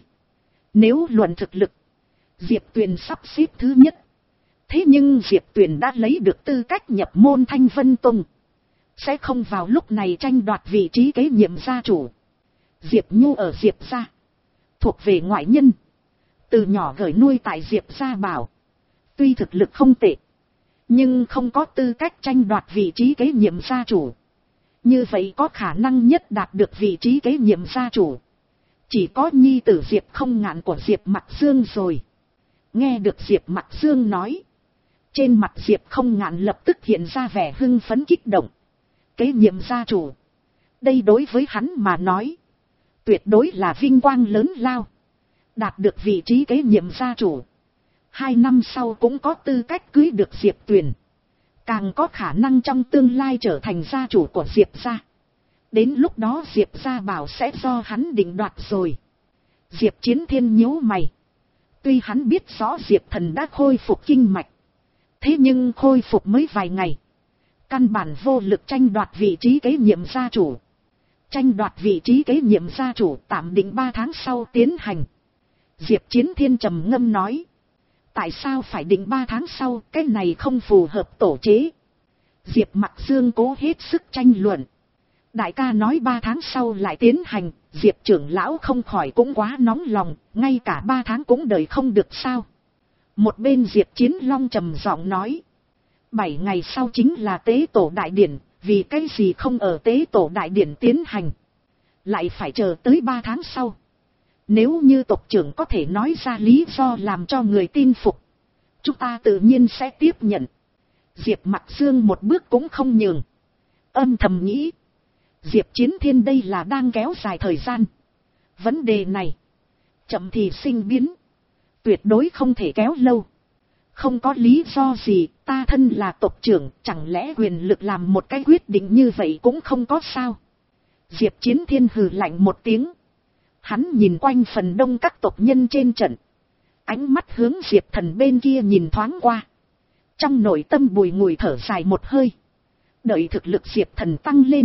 S1: Nếu luận thực lực, Diệp Tuyền sắp xếp thứ nhất. Thế nhưng Diệp Tuyền đã lấy được tư cách nhập môn Thanh Vân Tông. Sẽ không vào lúc này tranh đoạt vị trí kế nhiệm gia chủ. Diệp Nhu ở Diệp gia, thuộc về ngoại nhân. Từ nhỏ gởi nuôi tại Diệp gia bảo. Tuy thực lực không tệ, nhưng không có tư cách tranh đoạt vị trí kế nhiệm gia chủ. Như vậy có khả năng nhất đạt được vị trí kế nhiệm gia chủ chỉ có nhi tử Diệp Không Ngạn của Diệp Mặc Dương rồi. Nghe được Diệp Mặc Dương nói, trên mặt Diệp Không Ngạn lập tức hiện ra vẻ hưng phấn kích động. Kế nhiệm gia chủ, đây đối với hắn mà nói, tuyệt đối là vinh quang lớn lao. Đạt được vị trí kế nhiệm gia chủ, hai năm sau cũng có tư cách cưới được Diệp Tuyền. Càng có khả năng trong tương lai trở thành gia chủ của Diệp gia. Đến lúc đó Diệp gia bảo sẽ do hắn định đoạt rồi. Diệp Chiến Thiên nhíu mày. Tuy hắn biết rõ Diệp Thần đã khôi phục kinh mạch. Thế nhưng khôi phục mới vài ngày. Căn bản vô lực tranh đoạt vị trí kế nhiệm gia chủ. Tranh đoạt vị trí kế nhiệm gia chủ tạm định ba tháng sau tiến hành. Diệp Chiến Thiên trầm ngâm nói. Tại sao phải định ba tháng sau, cái này không phù hợp tổ chế. Diệp Mặc Dương cố hết sức tranh luận. Đại ca nói ba tháng sau lại tiến hành, Diệp trưởng lão không khỏi cũng quá nóng lòng, ngay cả ba tháng cũng đợi không được sao. Một bên Diệp Chiến Long trầm giọng nói. Bảy ngày sau chính là tế tổ đại điển, vì cái gì không ở tế tổ đại điển tiến hành. Lại phải chờ tới ba tháng sau. Nếu như tộc trưởng có thể nói ra lý do làm cho người tin phục, chúng ta tự nhiên sẽ tiếp nhận. Diệp Mặc Dương một bước cũng không nhường. Âm thầm nghĩ. Diệp Chiến Thiên đây là đang kéo dài thời gian. Vấn đề này, chậm thì sinh biến. Tuyệt đối không thể kéo lâu. Không có lý do gì, ta thân là tộc trưởng, chẳng lẽ quyền lực làm một cái quyết định như vậy cũng không có sao. Diệp Chiến Thiên hừ lạnh một tiếng. Hắn nhìn quanh phần đông các tộc nhân trên trận. Ánh mắt hướng Diệp Thần bên kia nhìn thoáng qua. Trong nội tâm bùi ngùi thở dài một hơi. Đợi thực lực Diệp Thần tăng lên,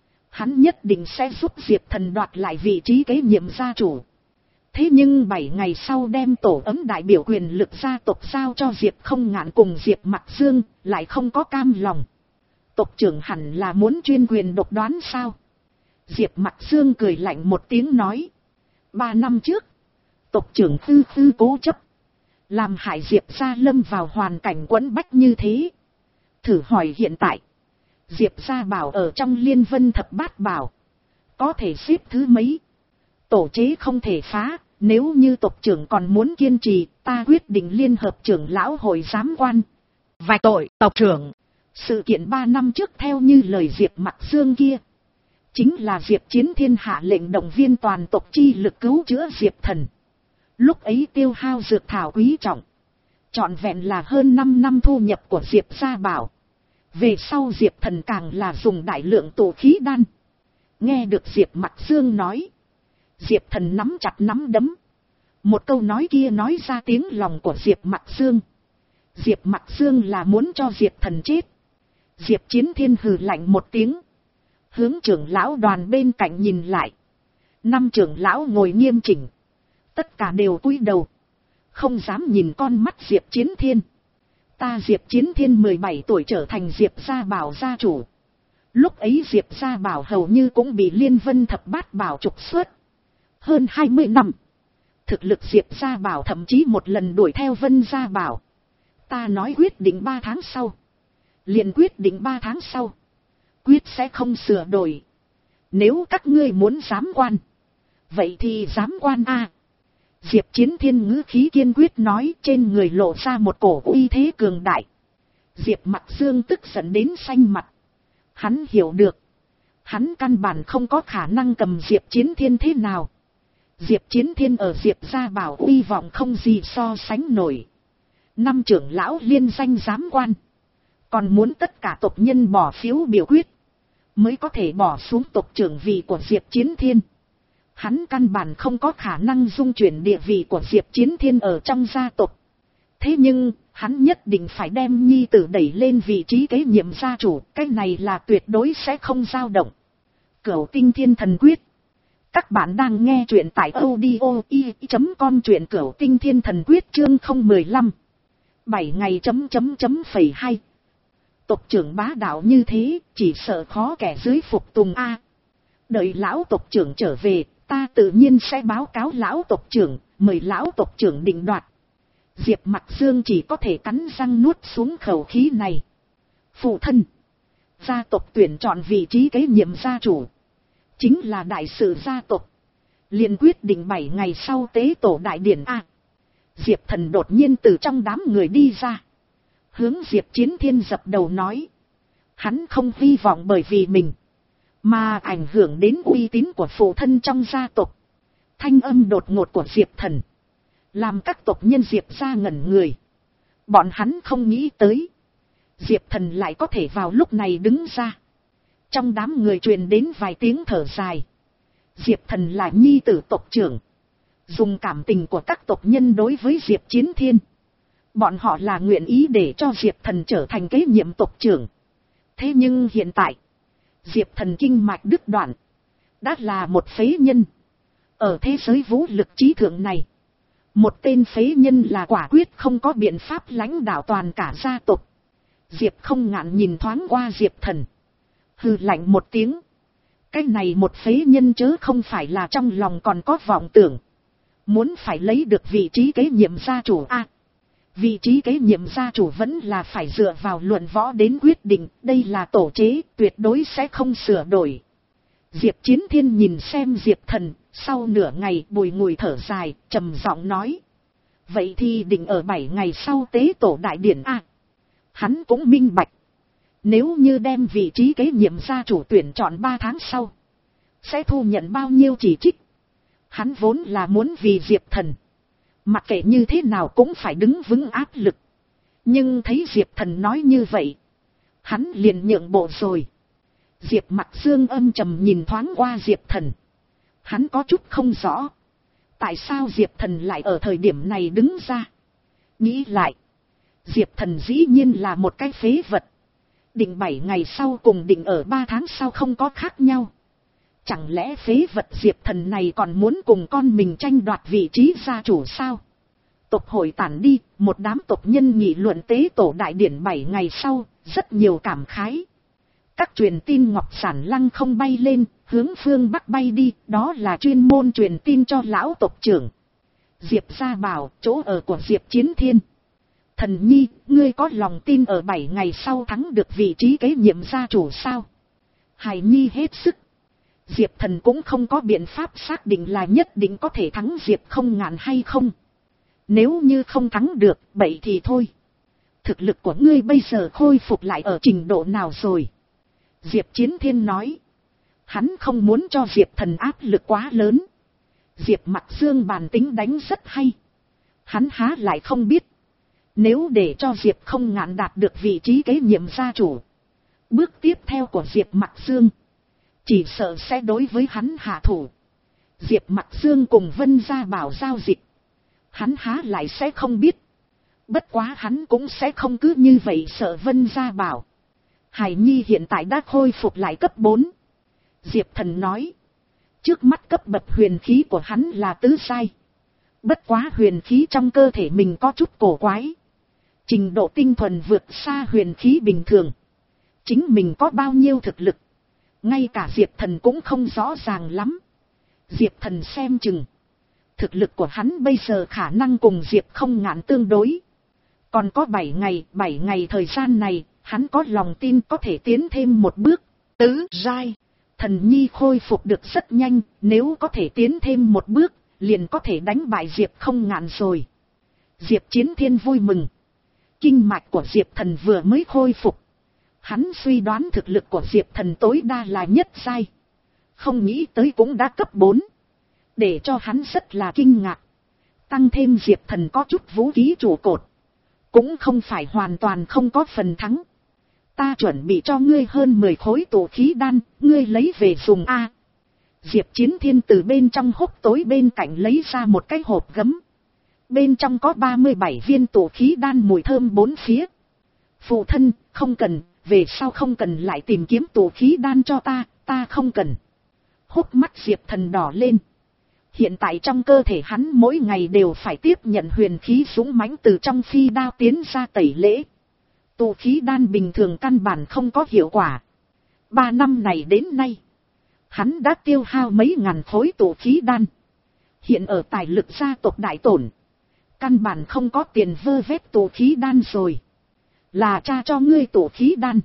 S1: hắn nhất định sẽ giúp Diệp Thần đoạt lại vị trí kế nhiệm gia chủ. Thế nhưng bảy ngày sau đem tổ ấm đại biểu quyền lực gia tộc giao cho Diệp Không Ngạn cùng Diệp Mặc Dương, lại không có cam lòng. Tộc trưởng hẳn là muốn chuyên quyền độc đoán sao? Diệp Mặc Dương cười lạnh một tiếng nói. Ba năm trước, tộc trưởng Tư Tư cố chấp, làm hại Diệp gia lâm vào hoàn cảnh quẫn bách như thế. Thử hỏi hiện tại, Diệp gia bảo ở trong Liên Vân Thập Bát Bảo, có thể xếp thứ mấy? Tổ chế không thể phá, nếu như tộc trưởng còn muốn kiên trì, ta quyết định liên hợp trưởng lão hội giám quan. Vài tội, tộc trưởng. Sự kiện ba năm trước theo như lời Diệp Mặc Dương kia, chính là Diệp Chiến Thiên hạ lệnh động viên toàn tộc chi lực cứu chữa Diệp Thần. Lúc ấy tiêu hao dược thảo quý trọng, trọn vẹn là hơn năm năm thu nhập của Diệp gia bảo. Về sau Diệp Thần càng là dùng đại lượng tụ khí đan. Nghe được Diệp Mặc Dương nói, Diệp Thần nắm chặt nắm đấm. Một câu nói kia nói ra tiếng lòng của Diệp Mặc Dương. Diệp Mặc Dương là muốn cho Diệp Thần chết. Diệp Chiến Thiên hừ lạnh một tiếng, hướng trưởng lão đoàn bên cạnh nhìn lại. Năm trưởng lão ngồi nghiêm chỉnh, tất cả đều cúi đầu, không dám nhìn con mắt Diệp Chiến Thiên. Ta Diệp Chiến Thiên mười bảy tuổi trở thành Diệp gia bảo gia chủ. Lúc ấy Diệp gia bảo hầu như cũng bị Liên Vân Thập Bát Bảo trục xuất. Hơn hai mươi năm, thực lực Diệp gia bảo thậm chí một lần đuổi theo Vân gia bảo. Ta nói quyết định ba tháng sau, liền quyết định ba tháng sau, quyết sẽ không sửa đổi. Nếu các ngươi muốn giám quan, vậy thì giám quan a. Diệp Chiến Thiên ngữ khí kiên quyết nói, trên người lộ ra một cổ uy thế cường đại. Diệp Mặc Dương tức giận đến xanh mặt. Hắn hiểu được. Hắn căn bản không có khả năng cầm Diệp Chiến Thiên thế nào. Diệp Chiến Thiên ở Diệp gia bảo uy vọng không gì so sánh nổi. Năm trưởng lão liên danh giám quan. Còn muốn tất cả tộc nhân bỏ phiếu biểu quyết. Mới có thể bỏ xuống tộc trưởng vị của Diệp Chiến Thiên. Hắn căn bản không có khả năng dung chuyển địa vị của Diệp Chiến Thiên ở trong gia tộc. Thế nhưng, hắn nhất định phải đem nhi tử đẩy lên vị trí kế nhiệm gia chủ. Cái này là tuyệt đối sẽ không dao động. Cửu Tinh Thiên Thần Quyết. Các bạn đang nghe truyện tại audio i chấm com, truyện Cửu Tinh Thiên Thần Quyết chương không một lăm. bảy ngày chấm chấm chấm phẩy hai. Tộc trưởng bá đạo như thế, chỉ sợ khó kẻ dưới phục tùng a. Đợi lão tộc trưởng trở về, ta tự nhiên sẽ báo cáo lão tộc trưởng, mời lão tộc trưởng định đoạt. Diệp Mặc Dương chỉ có thể cắn răng nuốt xuống khẩu khí này. Phụ thân. Gia tộc tuyển chọn vị trí kế nhiệm gia chủ. Chính là đại sự gia tộc. Liền quyết định bảy ngày sau tế tổ đại điển a. Diệp Thần đột nhiên từ trong đám người đi ra. Hướng Diệp Chiến Thiên dập đầu nói. Hắn không hy vọng bởi vì mình mà ảnh hưởng đến uy tín của phụ thân trong gia tộc. Thanh âm đột ngột của Diệp Thần làm các tộc nhân Diệp gia ngẩn người. Bọn hắn không nghĩ tới Diệp Thần lại có thể vào lúc này đứng ra. Trong đám người truyền đến vài tiếng thở dài. Diệp Thần là nhi tử tộc trưởng. Dùng cảm tình của các tộc nhân đối với Diệp Chiến Thiên. Bọn họ là nguyện ý để cho Diệp Thần trở thành kế nhiệm tộc trưởng. Thế nhưng hiện tại, Diệp Thần kinh mạch đứt đoạn. Đã là một phế nhân. Ở thế giới vũ lực trí thượng này, một tên phế nhân là quả quyết không có biện pháp lãnh đạo toàn cả gia tộc. Diệp Không Ngạn nhìn thoáng qua Diệp Thần. Hừ lạnh một tiếng. Cái này một phế nhân chớ không phải là trong lòng còn có vọng tưởng. Muốn phải lấy được vị trí kế nhiệm gia chủ a. À, vị trí kế nhiệm gia chủ vẫn là phải dựa vào luận võ đến quyết định. Đây là tổ chế, tuyệt đối sẽ không sửa đổi. Diệp Chiến Thiên nhìn xem Diệp Thần. Sau nửa ngày bùi ngùi thở dài, trầm giọng nói. Vậy thì định ở bảy ngày sau tế tổ đại điển a. À, hắn cũng minh bạch. Nếu như đem vị trí kế nhiệm gia chủ tuyển chọn ba tháng sau, sẽ thu nhận bao nhiêu chỉ trích. Hắn vốn là muốn vì Diệp Thần, mặc kệ như thế nào cũng phải đứng vững áp lực. Nhưng thấy Diệp Thần nói như vậy, hắn liền nhượng bộ rồi. Diệp Mặc Dương âm trầm nhìn thoáng qua Diệp Thần. Hắn có chút không rõ. Tại sao Diệp Thần lại ở thời điểm này đứng ra? Nghĩ lại, Diệp Thần dĩ nhiên là một cái phế vật. Định bảy ngày sau cùng định ở ba tháng sau không có khác nhau. Chẳng lẽ phế vật Diệp Thần này còn muốn cùng con mình tranh đoạt vị trí gia chủ sao? Tộc hội tản đi, một đám tộc nhân nghị luận tế tổ đại điển bảy ngày sau, rất nhiều cảm khái. Các truyền tin ngọc sản lăng không bay lên, hướng phương Bắc bay đi, đó là chuyên môn truyền tin cho lão tộc trưởng. Diệp gia bảo, chỗ ở của Diệp Chiến Thiên. Thần nhi, ngươi có lòng tin ở bảy ngày sau thắng được vị trí kế nhiệm gia chủ sao? Hải nhi hết sức. Diệp Thần cũng không có biện pháp xác định là nhất định có thể thắng Diệp Không Ngạn hay không. Nếu như không thắng được, vậy thì thôi. Thực lực của ngươi bây giờ khôi phục lại ở trình độ nào rồi? Diệp Chiến Thiên nói. Hắn không muốn cho Diệp Thần áp lực quá lớn. Diệp Mặc Dương bản tính đánh rất hay. Hắn há lại không biết. Nếu để cho Diệp Không Ngạn đạt được vị trí kế nhiệm gia chủ, bước tiếp theo của Diệp Mặc Dương chỉ sợ sẽ đối với hắn hạ thủ. Diệp Mặc Dương cùng Vân Gia Bảo giao dịch, hắn há lại sẽ không biết. Bất quá hắn cũng sẽ không cứ như vậy sợ Vân Gia Bảo. Hải nhi hiện tại đã khôi phục lại cấp bốn. Diệp Thần nói. Trước mắt cấp bậc huyền khí của hắn là tứ sai. Bất quá huyền khí trong cơ thể mình có chút cổ quái. Trình độ tinh thuần vượt xa huyền khí bình thường. Chính mình có bao nhiêu thực lực, ngay cả Diệp Thần cũng không rõ ràng lắm. Diệp Thần xem chừng, thực lực của hắn bây giờ khả năng cùng Diệp Không Ngạn tương đối. Còn có bảy ngày, bảy ngày thời gian này, hắn có lòng tin có thể tiến thêm một bước. Tứ giai, Thần nhi khôi phục được rất nhanh, nếu có thể tiến thêm một bước, liền có thể đánh bại Diệp Không Ngạn rồi. Diệp Chiến Thiên vui mừng. Kinh mạch của Diệp Thần vừa mới khôi phục. Hắn suy đoán thực lực của Diệp Thần tối đa là nhất giai. Không nghĩ tới cũng đã cấp bốn. Để cho hắn rất là kinh ngạc. Tăng thêm Diệp Thần có chút vũ khí trụ cột. Cũng không phải hoàn toàn không có phần thắng. Ta chuẩn bị cho ngươi hơn mười khối tụ khí đan, ngươi lấy về dùng A. Diệp Chiến Thiên từ bên trong hốc tối bên cạnh lấy ra một cái hộp gấm. Bên trong có ba mươi bảy viên tụ khí đan mùi thơm bốn phía. Phụ thân, không cần, về sau không cần lại tìm kiếm tụ khí đan cho ta, ta không cần. Hốc mắt Diệp Thần đỏ lên. Hiện tại trong cơ thể hắn mỗi ngày đều phải tiếp nhận huyền khí dũng mãnh từ trong phi đao tiến ra tẩy lễ. Tụ khí đan bình thường căn bản không có hiệu quả. Ba năm này đến nay, hắn đã tiêu hao mấy ngàn khối tụ khí đan. Hiện ở tài lực gia tộc đại tổn. Căn bản không có tiền vơ vét tụ khí đan rồi. Là cha cho ngươi tụ khí đan.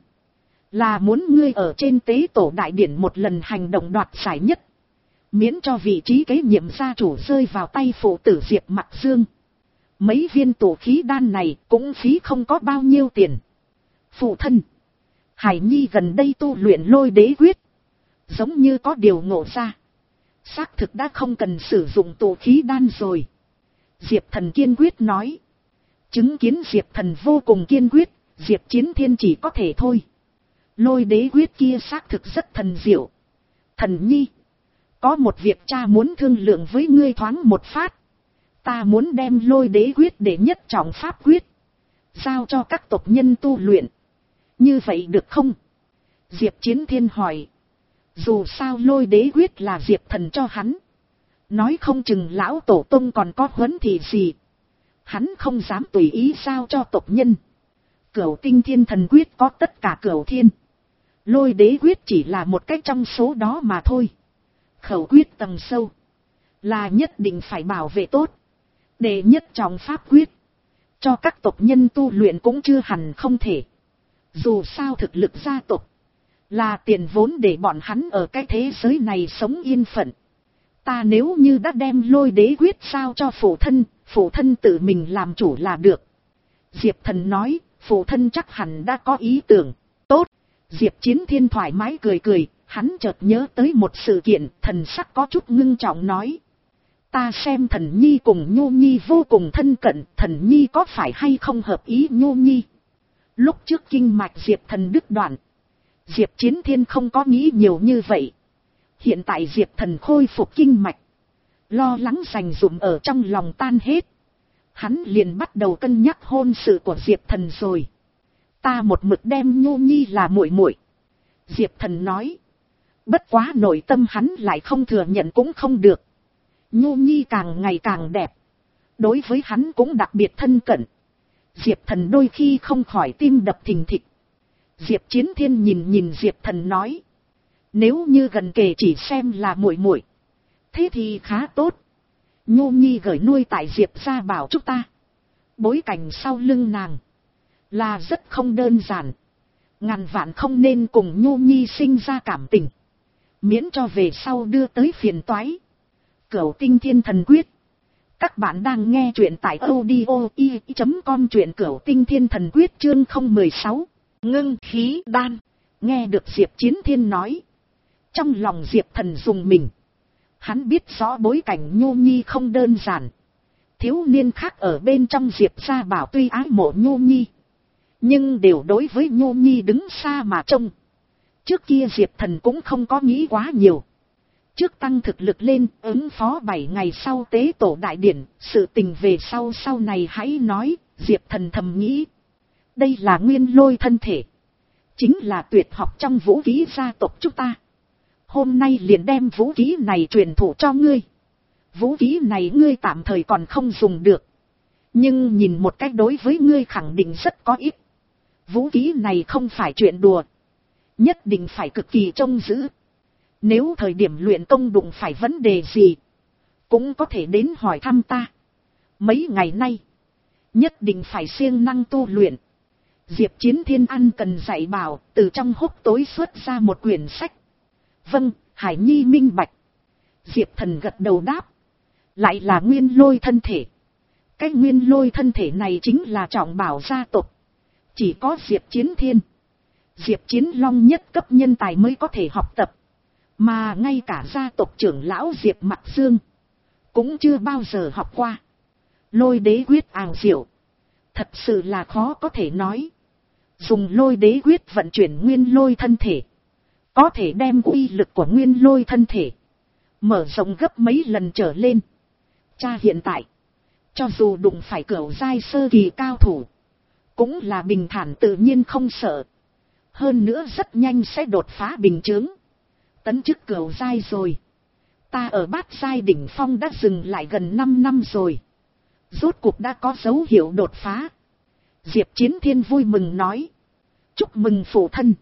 S1: Là muốn ngươi ở trên tế tổ đại điển một lần hành động đoạt giải nhất. Miễn cho vị trí kế nhiệm gia chủ rơi vào tay phụ tử Diệp Mặc Dương. Mấy viên tụ khí đan này cũng phí không có bao nhiêu tiền. Phụ thân. Hải Nhi gần đây tu luyện lôi đế quyết. Giống như có điều ngộ ra. Xác thực đã không cần sử dụng tụ khí đan rồi. Diệp Thần kiên quyết nói. Chứng kiến Diệp Thần vô cùng kiên quyết. Diệp Chiến Thiên chỉ có thể thôi. Lôi đế quyết kia xác thực rất thần diệu. Thần Nhi. Có một việc cha muốn thương lượng với ngươi thoáng một phát. Ta muốn đem lôi đế quyết để nhất trọng pháp quyết. Giao cho các tộc nhân tu luyện. Như vậy được không? Diệp Chiến Thiên hỏi. Dù sao lôi đế quyết là Diệp Thần cho hắn. Nói không chừng lão tổ tông còn có huấn thị gì. Hắn không dám tùy ý giao cho tộc nhân. Cửu tinh thiên thần quyết có tất cả cửu thiên. Lôi đế quyết chỉ là một cách trong số đó mà thôi. Khẩu quyết tầng sâu. Là nhất định phải bảo vệ tốt. Để nhất trọng pháp quyết. Cho các tộc nhân tu luyện cũng chưa hẳn không thể. Dù sao thực lực gia tộc. Là tiền vốn để bọn hắn ở cái thế giới này sống yên phận. Ta nếu như đã đem lôi đế quyết sao cho phụ thân. Phụ thân tự mình làm chủ là được. Diệp Thần nói. Phụ thân chắc hẳn đã có ý tưởng. Tốt. Diệp Chiến Thiên thoải mái cười cười. Hắn chợt nhớ tới một sự kiện. Thần sắc có chút ngưng trọng nói. Ta xem Thần Nhi cùng Nhu Nhi vô cùng thân cận. Thần Nhi có phải hay không hợp ý Nhu Nhi? Lúc trước kinh mạch Diệp Thần đứt đoạn. Diệp Chiến Thiên không có nghĩ nhiều như vậy. Hiện tại Diệp Thần khôi phục kinh mạch. Lo lắng dành dụm ở trong lòng tan hết. Hắn liền bắt đầu cân nhắc hôn sự của Diệp Thần rồi. Ta một mực đem Nhu Nhi là muội muội. Diệp Thần nói. Bất quá nội tâm hắn lại không thừa nhận cũng không được. Nhu Nhi càng ngày càng đẹp. Đối với hắn cũng đặc biệt thân cận. Diệp Thần đôi khi không khỏi tim đập thình thịch. Diệp Chiến Thiên nhìn nhìn Diệp Thần nói. Nếu như gần kề chỉ xem là muội muội, thế thì khá tốt. Nhu Nhi gửi nuôi tại Diệp gia bảo chúng ta. Bối cảnh sau lưng nàng là rất không đơn giản. Ngàn vạn không nên cùng Nhu Nhi sinh ra cảm tình. Miễn cho về sau đưa tới phiền toái. Cửu tinh thiên thần quyết. Các bạn đang nghe truyện tại audio i chấm com, truyện Cửu tinh thiên thần quyết chương không một sáu. Ngưng khí đan. Nghe được Diệp Chiến Thiên nói. Trong lòng Diệp Thần dùng mình. Hắn biết rõ bối cảnh Nhu Nhi không đơn giản. Thiếu niên khác ở bên trong Diệp gia bảo tuy ái mộ Nhu Nhi. Nhưng đều đối với Nhu Nhi đứng xa mà trông. Trước kia Diệp Thần cũng không có nghĩ quá nhiều. Trước tăng thực lực lên ứng phó bảy ngày sau tế tổ đại điển. Sự tình về sau sau này hãy nói. Diệp Thần thầm nghĩ. Đây là nguyên lôi thân thể. Chính là tuyệt học trong vũ khí gia tộc chúng ta. Hôm nay liền đem vũ khí này truyền thụ cho ngươi. Vũ khí này ngươi tạm thời còn không dùng được. Nhưng nhìn một cách đối với ngươi khẳng định rất có ích. Vũ khí này không phải chuyện đùa. Nhất định phải cực kỳ trông giữ. Nếu thời điểm luyện công đụng phải vấn đề gì, cũng có thể đến hỏi thăm ta. Mấy ngày nay, nhất định phải siêng năng tu luyện. Diệp Chiến Thiên ăn cần dạy bảo, từ trong hốc tối xuất ra một quyển sách. Vâng, Hải Nhi minh bạch. Diệp Thần gật đầu đáp. lại là nguyên lôi thân thể. Cái nguyên lôi thân thể này chính là trọng bảo gia tộc. Chỉ có Diệp Chiến Thiên, Diệp Chiến Long nhất cấp nhân tài mới có thể học tập. Mà ngay cả gia tộc trưởng lão Diệp Mặc Dương cũng chưa bao giờ học qua. Lôi đế quyết ảo diệu, thật sự là khó có thể nói. Dùng lôi đế quyết vận chuyển nguyên lôi thân thể, có thể đem uy lực của nguyên lôi thân thể mở rộng gấp mấy lần trở lên. Cha hiện tại, cho dù đụng phải cửu giai sơ kỳ cao thủ, cũng là bình thản tự nhiên không sợ. Hơn nữa rất nhanh sẽ đột phá bình chướng, tấn chức cửu giai rồi. Ta ở bát giai đỉnh phong đã dừng lại gần năm năm rồi, rốt cuộc đã có dấu hiệu đột phá. Diệp Chiến Thiên vui mừng nói. Chúc mừng phụ thân.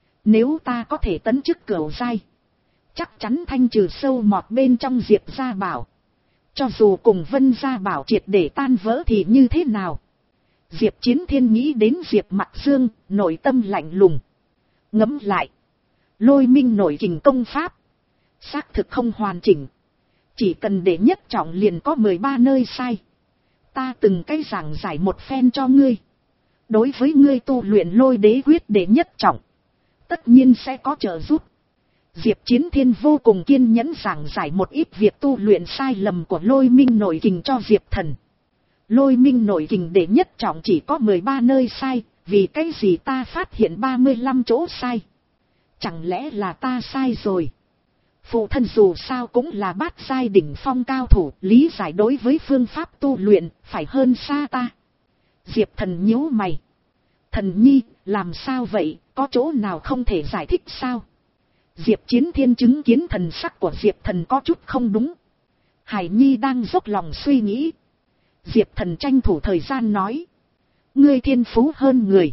S1: Nếu ta có thể tấn chức cửu giai, chắc chắn thanh trừ sâu mọt bên trong Diệp gia bảo. Cho dù cùng Vân gia bảo triệt để tan vỡ thì như thế nào? Diệp Chiến Thiên nghĩ đến Diệp Mặc Dương, nội tâm lạnh lùng. Ngẫm lại, Lôi Minh nội kình công pháp xác thực không hoàn chỉnh, chỉ cần để nhất trọng liền có mười ba nơi sai. Ta từng cái giảng giải một phen cho ngươi. Đối với ngươi tu luyện lôi đế quyết để nhất trọng, tất nhiên sẽ có trợ giúp. Diệp Chiến Thiên vô cùng kiên nhẫn giảng giải một ít việc tu luyện sai lầm của Lôi Minh nội kình cho Diệp Thần. Lôi Minh nội kình để nhất trọng chỉ có mười ba nơi sai, vì cái gì ta phát hiện ba mươi lăm chỗ sai? Chẳng lẽ là ta sai rồi? Phụ thân dù sao cũng là bát giai đỉnh phong cao thủ, lý giải đối với phương pháp tu luyện phải hơn xa ta. Diệp Thần nhíu mày. Thần nhi, làm sao vậy, có chỗ nào không thể giải thích sao? Diệp Chiến Thiên chứng kiến thần sắc của Diệp Thần có chút không đúng. Hải Nhi đang dốc lòng suy nghĩ. Diệp Thần tranh thủ thời gian nói. Ngươi thiên phú hơn người,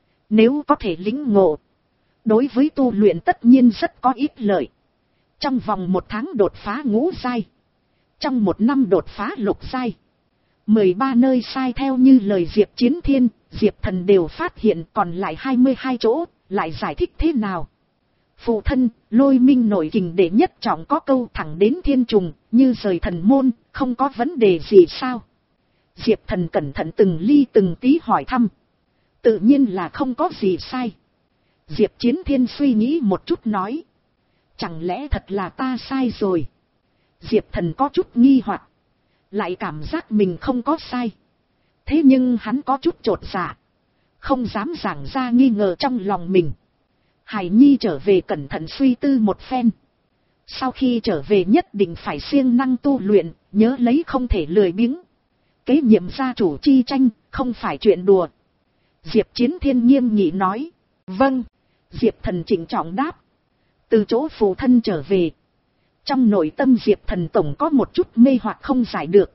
S1: nếu có thể lĩnh ngộ, đối với tu luyện tất nhiên rất có ích lợi. Trong vòng một tháng đột phá ngũ giai, trong một năm đột phá lục giai. mười ba nơi sai theo như lời Diệp Chiến Thiên, Diệp Thần đều phát hiện, còn lại hai mươi hai chỗ, lại giải thích thế nào? Phụ thân, Lôi Minh nội kình đệ nhất trọng có câu thẳng đến thiên trùng, như rời thần môn, không có vấn đề gì sao? Diệp Thần cẩn thận từng ly từng tí hỏi thăm. Tự nhiên là không có gì sai. Diệp Chiến Thiên suy nghĩ một chút nói. Chẳng lẽ thật là ta sai rồi? Diệp Thần có chút nghi hoặc, lại cảm giác mình không có sai. Thế nhưng hắn có chút chột dạ, không dám giảng ra nghi ngờ trong lòng mình. Hải Nhi trở về cẩn thận suy tư một phen. Sau khi trở về nhất định phải siêng năng tu luyện, nhớ lấy không thể lười biếng. Kế nhiệm gia chủ chi tranh, không phải chuyện đùa. Diệp Chiến Thiên nghiêm nghị nói. Vâng. Diệp Thần trịnh trọng đáp. Từ chỗ phụ thân trở về, trong nội tâm Diệp Thần tổng có một chút mê hoặc không giải được.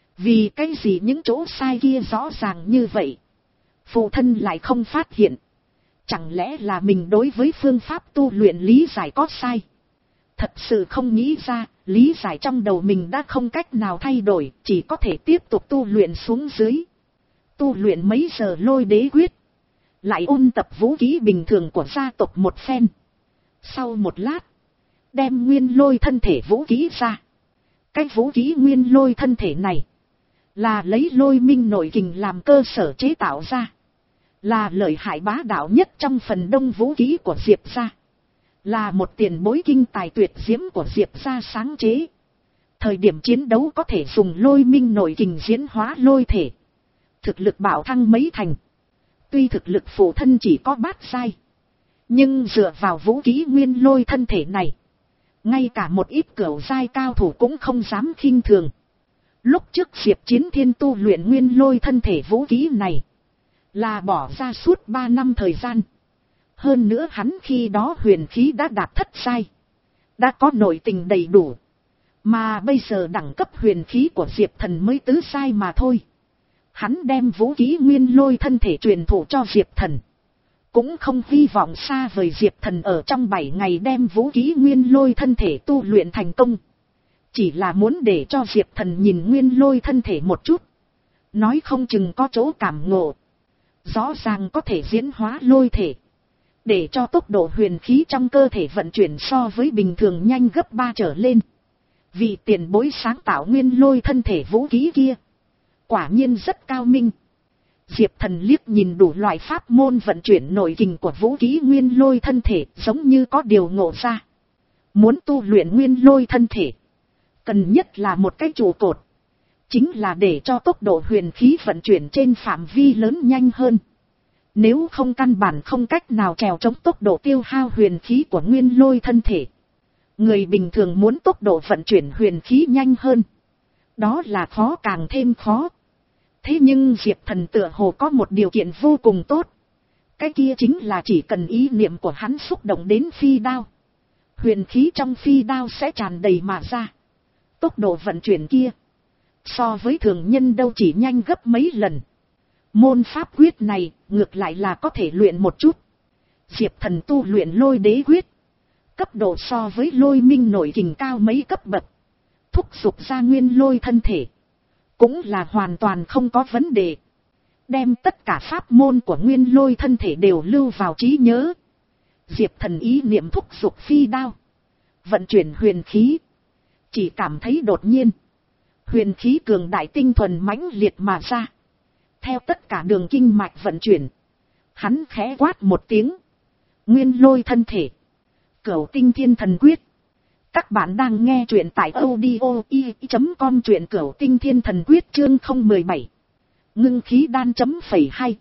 S1: Vì cái gì những chỗ sai kia rõ ràng như vậy, phụ thân lại không phát hiện? Chẳng lẽ là mình đối với phương pháp tu luyện lý giải có sai? Thật sự không nghĩ ra, lý giải trong đầu mình đã không cách nào thay đổi, chỉ có thể tiếp tục tu luyện xuống dưới. Tu luyện mấy giờ lôi đế quyết, lại ôn tập vũ khí bình thường của gia tộc một phen. Sau một lát, đem nguyên lôi thân thể vũ khí ra. Cái vũ khí nguyên lôi thân thể này, là lấy Lôi Minh nội kình làm cơ sở chế tạo ra. Là lợi hại bá đạo nhất trong phần đông vũ khí của Diệp gia. Là một tiền bối kinh tài tuyệt diễm của Diệp gia sáng chế. Thời điểm chiến đấu có thể dùng Lôi Minh nội kình diễn hóa lôi thể. Thực lực bảo thăng mấy thành. Tuy thực lực phụ thân chỉ có bát giai, nhưng dựa vào vũ khí nguyên lôi thân thể này, ngay cả một ít cửu giai cao thủ cũng không dám khinh thường. Lúc trước Diệp Chiến Thiên tu luyện nguyên lôi thân thể vũ khí này, là bỏ ra suốt ba năm thời gian. Hơn nữa hắn khi đó huyền khí đã đạt thất giai, đã có nội tình đầy đủ. Mà bây giờ đẳng cấp huyền khí của Diệp Thần mới tứ giai mà thôi. Hắn đem vũ khí nguyên lôi thân thể truyền thụ cho Diệp Thần, cũng không hy vọng xa vời Diệp Thần ở trong bảy ngày đem vũ khí nguyên lôi thân thể tu luyện thành công. Chỉ là muốn để cho Diệp Thần nhìn nguyên lôi thân thể một chút, nói không chừng có chỗ cảm ngộ. Rõ ràng có thể diễn hóa lôi thể, để cho tốc độ huyền khí trong cơ thể vận chuyển so với bình thường nhanh gấp ba trở lên. Vì tiền bối sáng tạo nguyên lôi thân thể vũ khí kia, quả nhiên rất cao minh. Diệp Thần liếc nhìn đủ loại pháp môn vận chuyển nội kình của vũ khí nguyên lôi thân thể, giống như có điều ngộ ra. Muốn tu luyện nguyên lôi thân thể, cần nhất là một cái trụ cột, chính là để cho tốc độ huyền khí vận chuyển trên phạm vi lớn nhanh hơn. Nếu không căn bản không cách nào trèo chống tốc độ tiêu hao huyền khí của nguyên lôi thân thể. Người bình thường muốn tốc độ vận chuyển huyền khí nhanh hơn, đó là khó càng thêm khó. Thế nhưng Diệp Thần tựa hồ có một điều kiện vô cùng tốt. Cái kia chính là chỉ cần ý niệm của hắn xúc động đến phi đao, huyền khí trong phi đao sẽ tràn đầy mà ra. Tốc độ vận chuyển kia, so với thường nhân đâu chỉ nhanh gấp mấy lần. Môn pháp quyết này, ngược lại là có thể luyện một chút. Diệp Thần tu luyện lôi đế quyết, cấp độ so với lôi minh nội kình cao mấy cấp bậc. Thúc giục ra nguyên lôi thân thể, cũng là hoàn toàn không có vấn đề. Đem tất cả pháp môn của nguyên lôi thân thể đều lưu vào trí nhớ. Diệp Thần ý niệm thúc giục phi đao, vận chuyển huyền khí. Chỉ cảm thấy đột nhiên, huyền khí cường đại tinh thuần mãnh liệt mà ra. Theo tất cả đường kinh mạch vận chuyển, hắn khẽ quát một tiếng. Nguyên lôi thân thể, Cửu Tinh Thiên Thần Quyết. Các bạn đang nghe truyện tại audio i chấm com, truyện Cửu Tinh Thiên Thần Quyết chương không một bảy. Ngưng khí đan chấm phẩy hai.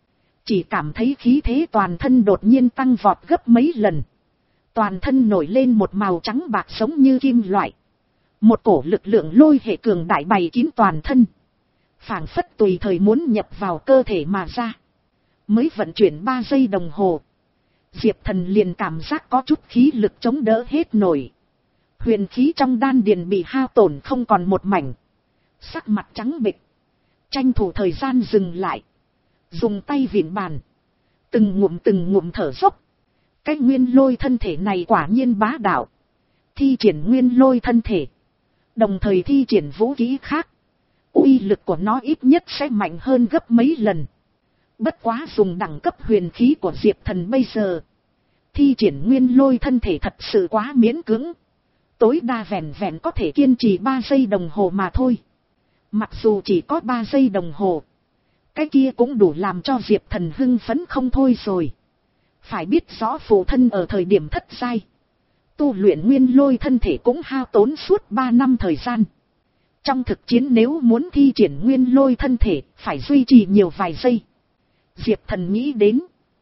S1: Chỉ cảm thấy khí thế toàn thân đột nhiên tăng vọt gấp mấy lần. Toàn thân nổi lên một màu trắng bạc giống như kim loại. Một cổ lực lượng lôi hệ cường đại bày kín toàn thân, phảng phất tùy thời muốn nhập vào cơ thể mà ra. Mới vận chuyển ba giây đồng hồ, Diệp Thần liền cảm giác có chút khí lực chống đỡ hết nổi. Huyền khí trong đan điền bị hao tổn không còn một mảnh. Sắc mặt trắng bệch, tranh thủ thời gian dừng lại, dùng tay vịn bàn, từng ngụm từng ngụm thở dốc. Cái nguyên lôi thân thể này quả nhiên bá đạo. Thi triển nguyên lôi thân thể, đồng thời thi triển vũ khí khác, uy lực của nó ít nhất sẽ mạnh hơn gấp mấy lần. Bất quá dùng đẳng cấp huyền khí của Diệp Thần bây giờ, thi triển nguyên lôi thân thể thật sự quá miễn cưỡng. Tối đa vẹn vẹn có thể kiên trì ba giây đồng hồ mà thôi. Mặc dù chỉ có ba giây đồng hồ, cái kia cũng đủ làm cho Diệp Thần hưng phấn không thôi rồi. Phải biết rõ phụ thân ở thời điểm thất giai, tu luyện nguyên lôi thân thể cũng hao tốn suốt ba năm thời gian. Trong thực chiến nếu muốn thi triển nguyên lôi thân thể, phải duy trì nhiều vài giây. Diệp Thần nghĩ đến,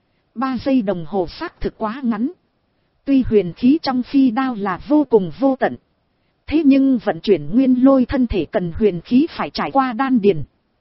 S1: ba giây đồng hồ xác thực quá ngắn. Tuy huyền khí trong phi đao là vô cùng vô tận, thế nhưng vận chuyển nguyên lôi thân thể cần huyền khí phải trải qua đan điền.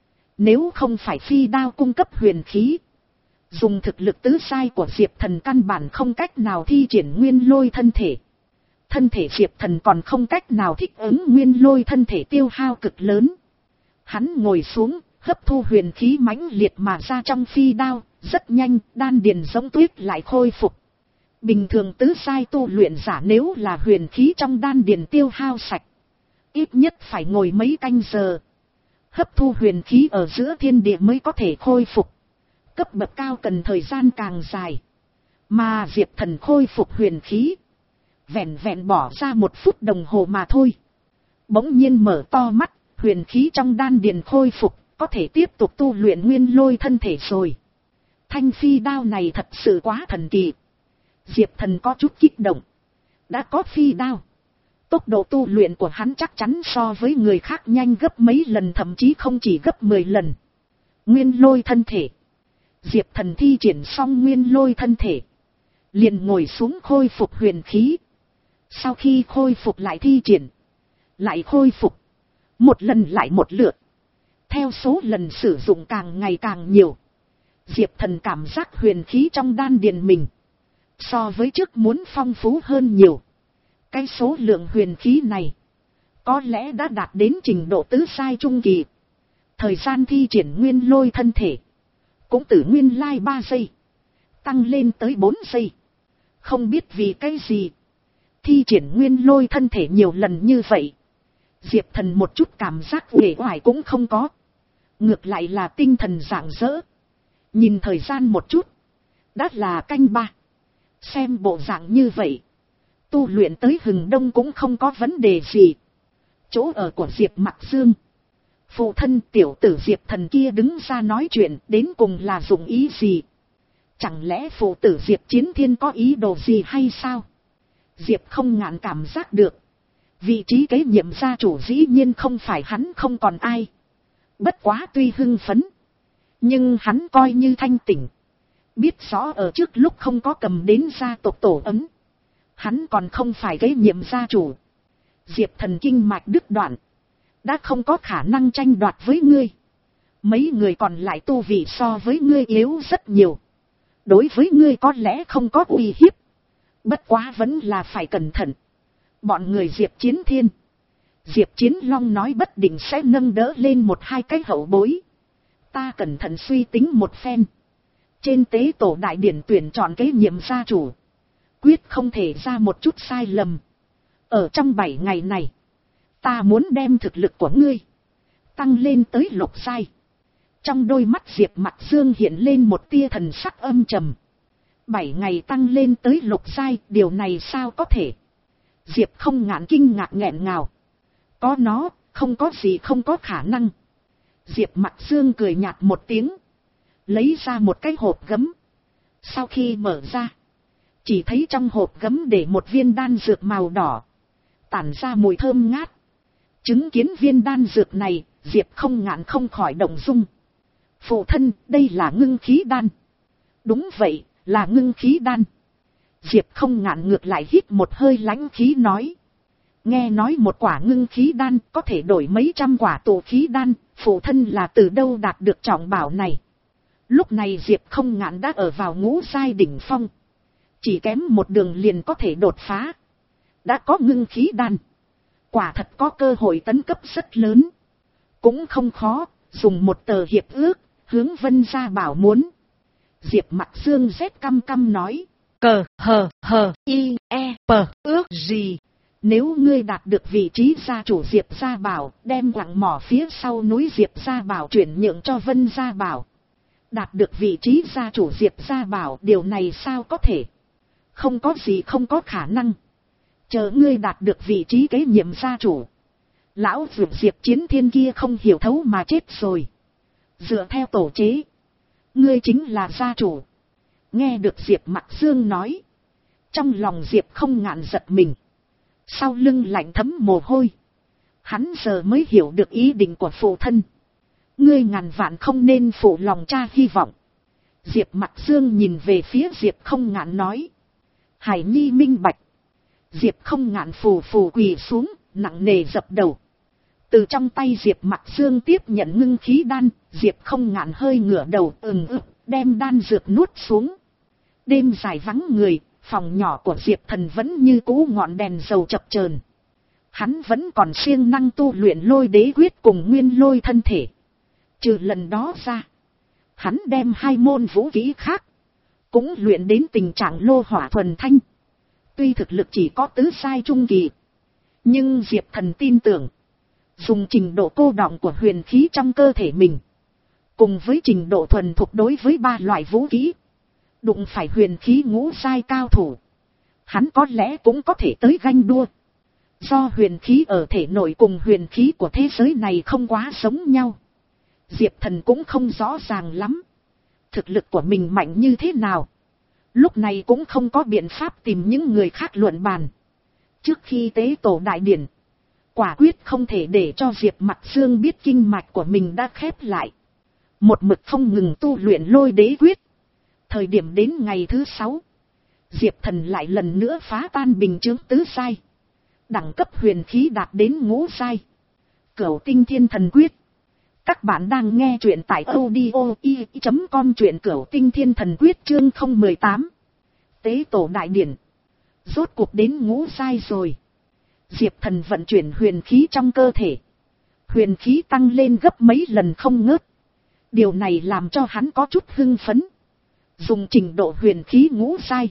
S1: Nếu không phải phi đao cung cấp huyền khí, dùng thực lực tứ sai của Diệp Thần căn bản không cách nào thi triển nguyên lôi thân thể. Thân thể Diệp Thần còn không cách nào thích ứng nguyên lôi thân thể tiêu hao cực lớn. Hắn ngồi xuống, hấp thu huyền khí mãnh liệt mà ra trong phi đao, rất nhanh, đan điền giống tuyết lại khôi phục. Bình thường tứ sai tu luyện giả nếu là huyền khí trong đan điền tiêu hao sạch, ít nhất phải ngồi mấy canh giờ. Hấp thu huyền khí ở giữa thiên địa mới có thể khôi phục. Cấp bậc cao cần thời gian càng dài. Mà Diệp Thần khôi phục huyền khí, vẹn vẹn bỏ ra một phút đồng hồ mà thôi. Bỗng nhiên mở to mắt, huyền khí trong đan điền khôi phục, có thể tiếp tục tu luyện nguyên lôi thân thể rồi. Thanh phi đao này thật sự quá thần kỳ. Diệp Thần có chút kích động. Đã có phi đao, tốc độ tu luyện của hắn chắc chắn so với người khác nhanh gấp mấy lần, thậm chí không chỉ gấp mười lần. Nguyên lôi thân thể. Diệp Thần thi triển xong nguyên lôi thân thể, liền ngồi xuống khôi phục huyền khí. Sau khi khôi phục lại thi triển, lại khôi phục, một lần lại một lượt. Theo số lần sử dụng càng ngày càng nhiều, Diệp Thần cảm giác huyền khí trong đan điền mình so với trước muốn phong phú hơn nhiều. Cái số lượng huyền khí này có lẽ đã đạt đến trình độ tứ sai trung kỳ. Thời gian thi triển nguyên lôi thân thể cũng từ nguyên lai ba giây tăng lên tới bốn giây. Không biết vì cái gì, thi triển nguyên lôi thân thể nhiều lần như vậy, Diệp Thần một chút cảm giác uể oải cũng không có. Ngược lại là tinh thần rạng rỡ. Nhìn thời gian một chút, đã là canh ba. Xem bộ dạng như vậy, tu luyện tới hừng đông cũng không có vấn đề gì. chỗ ở của Diệp Mặc Dương. Phụ thân, tiểu tử Diệp Thần kia đứng ra nói chuyện, đến cùng là dụng ý gì? Chẳng lẽ phụ tử Diệp Chiến Thiên có ý đồ gì hay sao? Diệp Không Ngạn cảm giác được, vị trí kế nhiệm gia chủ dĩ nhiên không phải hắn không còn ai. Bất quá tuy hưng phấn, nhưng hắn coi như thanh tỉnh. Biết rõ ở trước lúc không có cầm đến gia tộc tổ ấm, hắn còn không phải kế nhiệm gia chủ. Diệp Thần kinh mạch đứt đoạn, đã không có khả năng tranh đoạt với ngươi. Mấy người còn lại tu vị so với ngươi yếu rất nhiều. Đối với ngươi có lẽ không có uy hiếp. Bất quá vẫn là phải cẩn thận. Bọn người Diệp Chiến Thiên, Diệp Chiến Long nói bất định sẽ nâng đỡ lên một hai cái hậu bối. Ta cẩn thận suy tính một phen. Trên tế tổ đại điển tuyển chọn kế nhiệm gia chủ, quyết không thể ra một chút sai lầm. Ở trong bảy ngày này, ta muốn đem thực lực của ngươi tăng lên tới lục giai. Trong đôi mắt Diệp Mặc Dương hiện lên một tia thần sắc âm trầm. Bảy ngày tăng lên tới lục giai, điều này sao có thể? Diệp Không Ngạn kinh ngạc nghẹn ngào. Có nó, không có gì không có khả năng. Diệp Mặc Dương cười nhạt một tiếng, lấy ra một cái hộp gấm. Sau khi mở ra, chỉ thấy trong hộp gấm để một viên đan dược màu đỏ, tản ra mùi thơm ngát. Chứng kiến viên đan dược này, Diệp Không Ngạn không khỏi động dung. Phụ thân, đây là ngưng khí đan. Đúng vậy, là ngưng khí đan. Diệp Không Ngạn ngược lại hít một hơi lãnh khí nói. Nghe nói một quả ngưng khí đan có thể đổi mấy trăm quả tụ khí đan, phụ thân là từ đâu đạt được trọng bảo này? Lúc này Diệp Không Ngạn đã ở vào ngũ giai đỉnh phong. Chỉ kém một đường liền có thể đột phá. Đã có ngưng khí đan, quả thật có cơ hội tấn cấp rất lớn. Cũng không khó, dùng một tờ hiệp ước, hướng Vân gia bảo muốn. Diệp Mặc Dương rét căm căm nói. Cờ hờ hờ i e pờ ước gì? Nếu ngươi đạt được vị trí gia chủ Diệp gia bảo, đem quặng mỏ phía sau núi Diệp gia bảo chuyển nhượng cho Vân gia bảo. Đạt được vị trí gia chủ Diệp gia bảo, điều này sao có thể? Không có gì không có khả năng. Chờ ngươi đạt được vị trí kế nhiệm gia chủ, lão Diệp Diệp Chiến Thiên kia không hiểu thấu mà chết rồi. Dựa theo tổ chế, ngươi chính là gia chủ. Nghe được Diệp Mặc Dương nói, trong lòng Diệp Không Ngạn giật mình, sau lưng lạnh thấm mồ hôi. Hắn giờ mới hiểu được ý định của phụ thân. Ngươi ngàn vạn không nên phụ lòng cha hy vọng. Diệp Mặc Dương nhìn về phía Diệp Không Ngạn nói. Hải Nhi minh bạch. Diệp Không Ngạn phù phù quỳ xuống, nặng nề dập đầu. Từ trong tay Diệp Mặc Dương tiếp nhận ngưng khí đan, Diệp Không Ngạn hơi ngửa đầu ừng ực, đem đan dược nuốt xuống. Đêm dài vắng người, phòng nhỏ của Diệp Thần vẫn như cũ ngọn đèn dầu chập chờn. Hắn vẫn còn siêng năng tu luyện lôi đế quyết cùng nguyên lôi thân thể. Trừ lần đó ra, hắn đem hai môn vũ kỹ khác cũng luyện đến tình trạng lô hỏa thuần thanh. Tuy thực lực chỉ có tứ giai trung kỳ, nhưng Diệp Thần tin tưởng, dùng trình độ cô đọng của huyền khí trong cơ thể mình, cùng với trình độ thuần thục đối với ba loại vũ kỹ, đụng phải huyền khí ngũ giai cao thủ, hắn có lẽ cũng có thể tới ganh đua. Do huyền khí ở thể nội cùng huyền khí của thế giới này không quá giống nhau, Diệp Thần cũng không rõ ràng lắm thực lực của mình mạnh như thế nào. Lúc này cũng không có biện pháp tìm những người khác luận bàn. Trước khi tế tổ đại điển, quả quyết không thể để cho Diệp Mặc Dương biết kinh mạch của mình đã khép lại. Một mực không ngừng tu luyện lôi đế quyết. Thời điểm đến ngày thứ sáu, Diệp Thần lại lần nữa phá tan bình chướng tứ giai. Đẳng cấp huyền khí đạt đến ngũ giai. Cửu tinh thiên thần quyết. Các bạn đang nghe truyện tại audio i chấm com, truyện Cửu tinh thiên thần quyết chương không một tám. Tế tổ đại điển. Rốt cuộc đến ngũ giai rồi. Diệp Thần vận chuyển huyền khí trong cơ thể. Huyền khí tăng lên gấp mấy lần không ngớt. Điều này làm cho hắn có chút hưng phấn. Dùng trình độ huyền khí ngũ giai,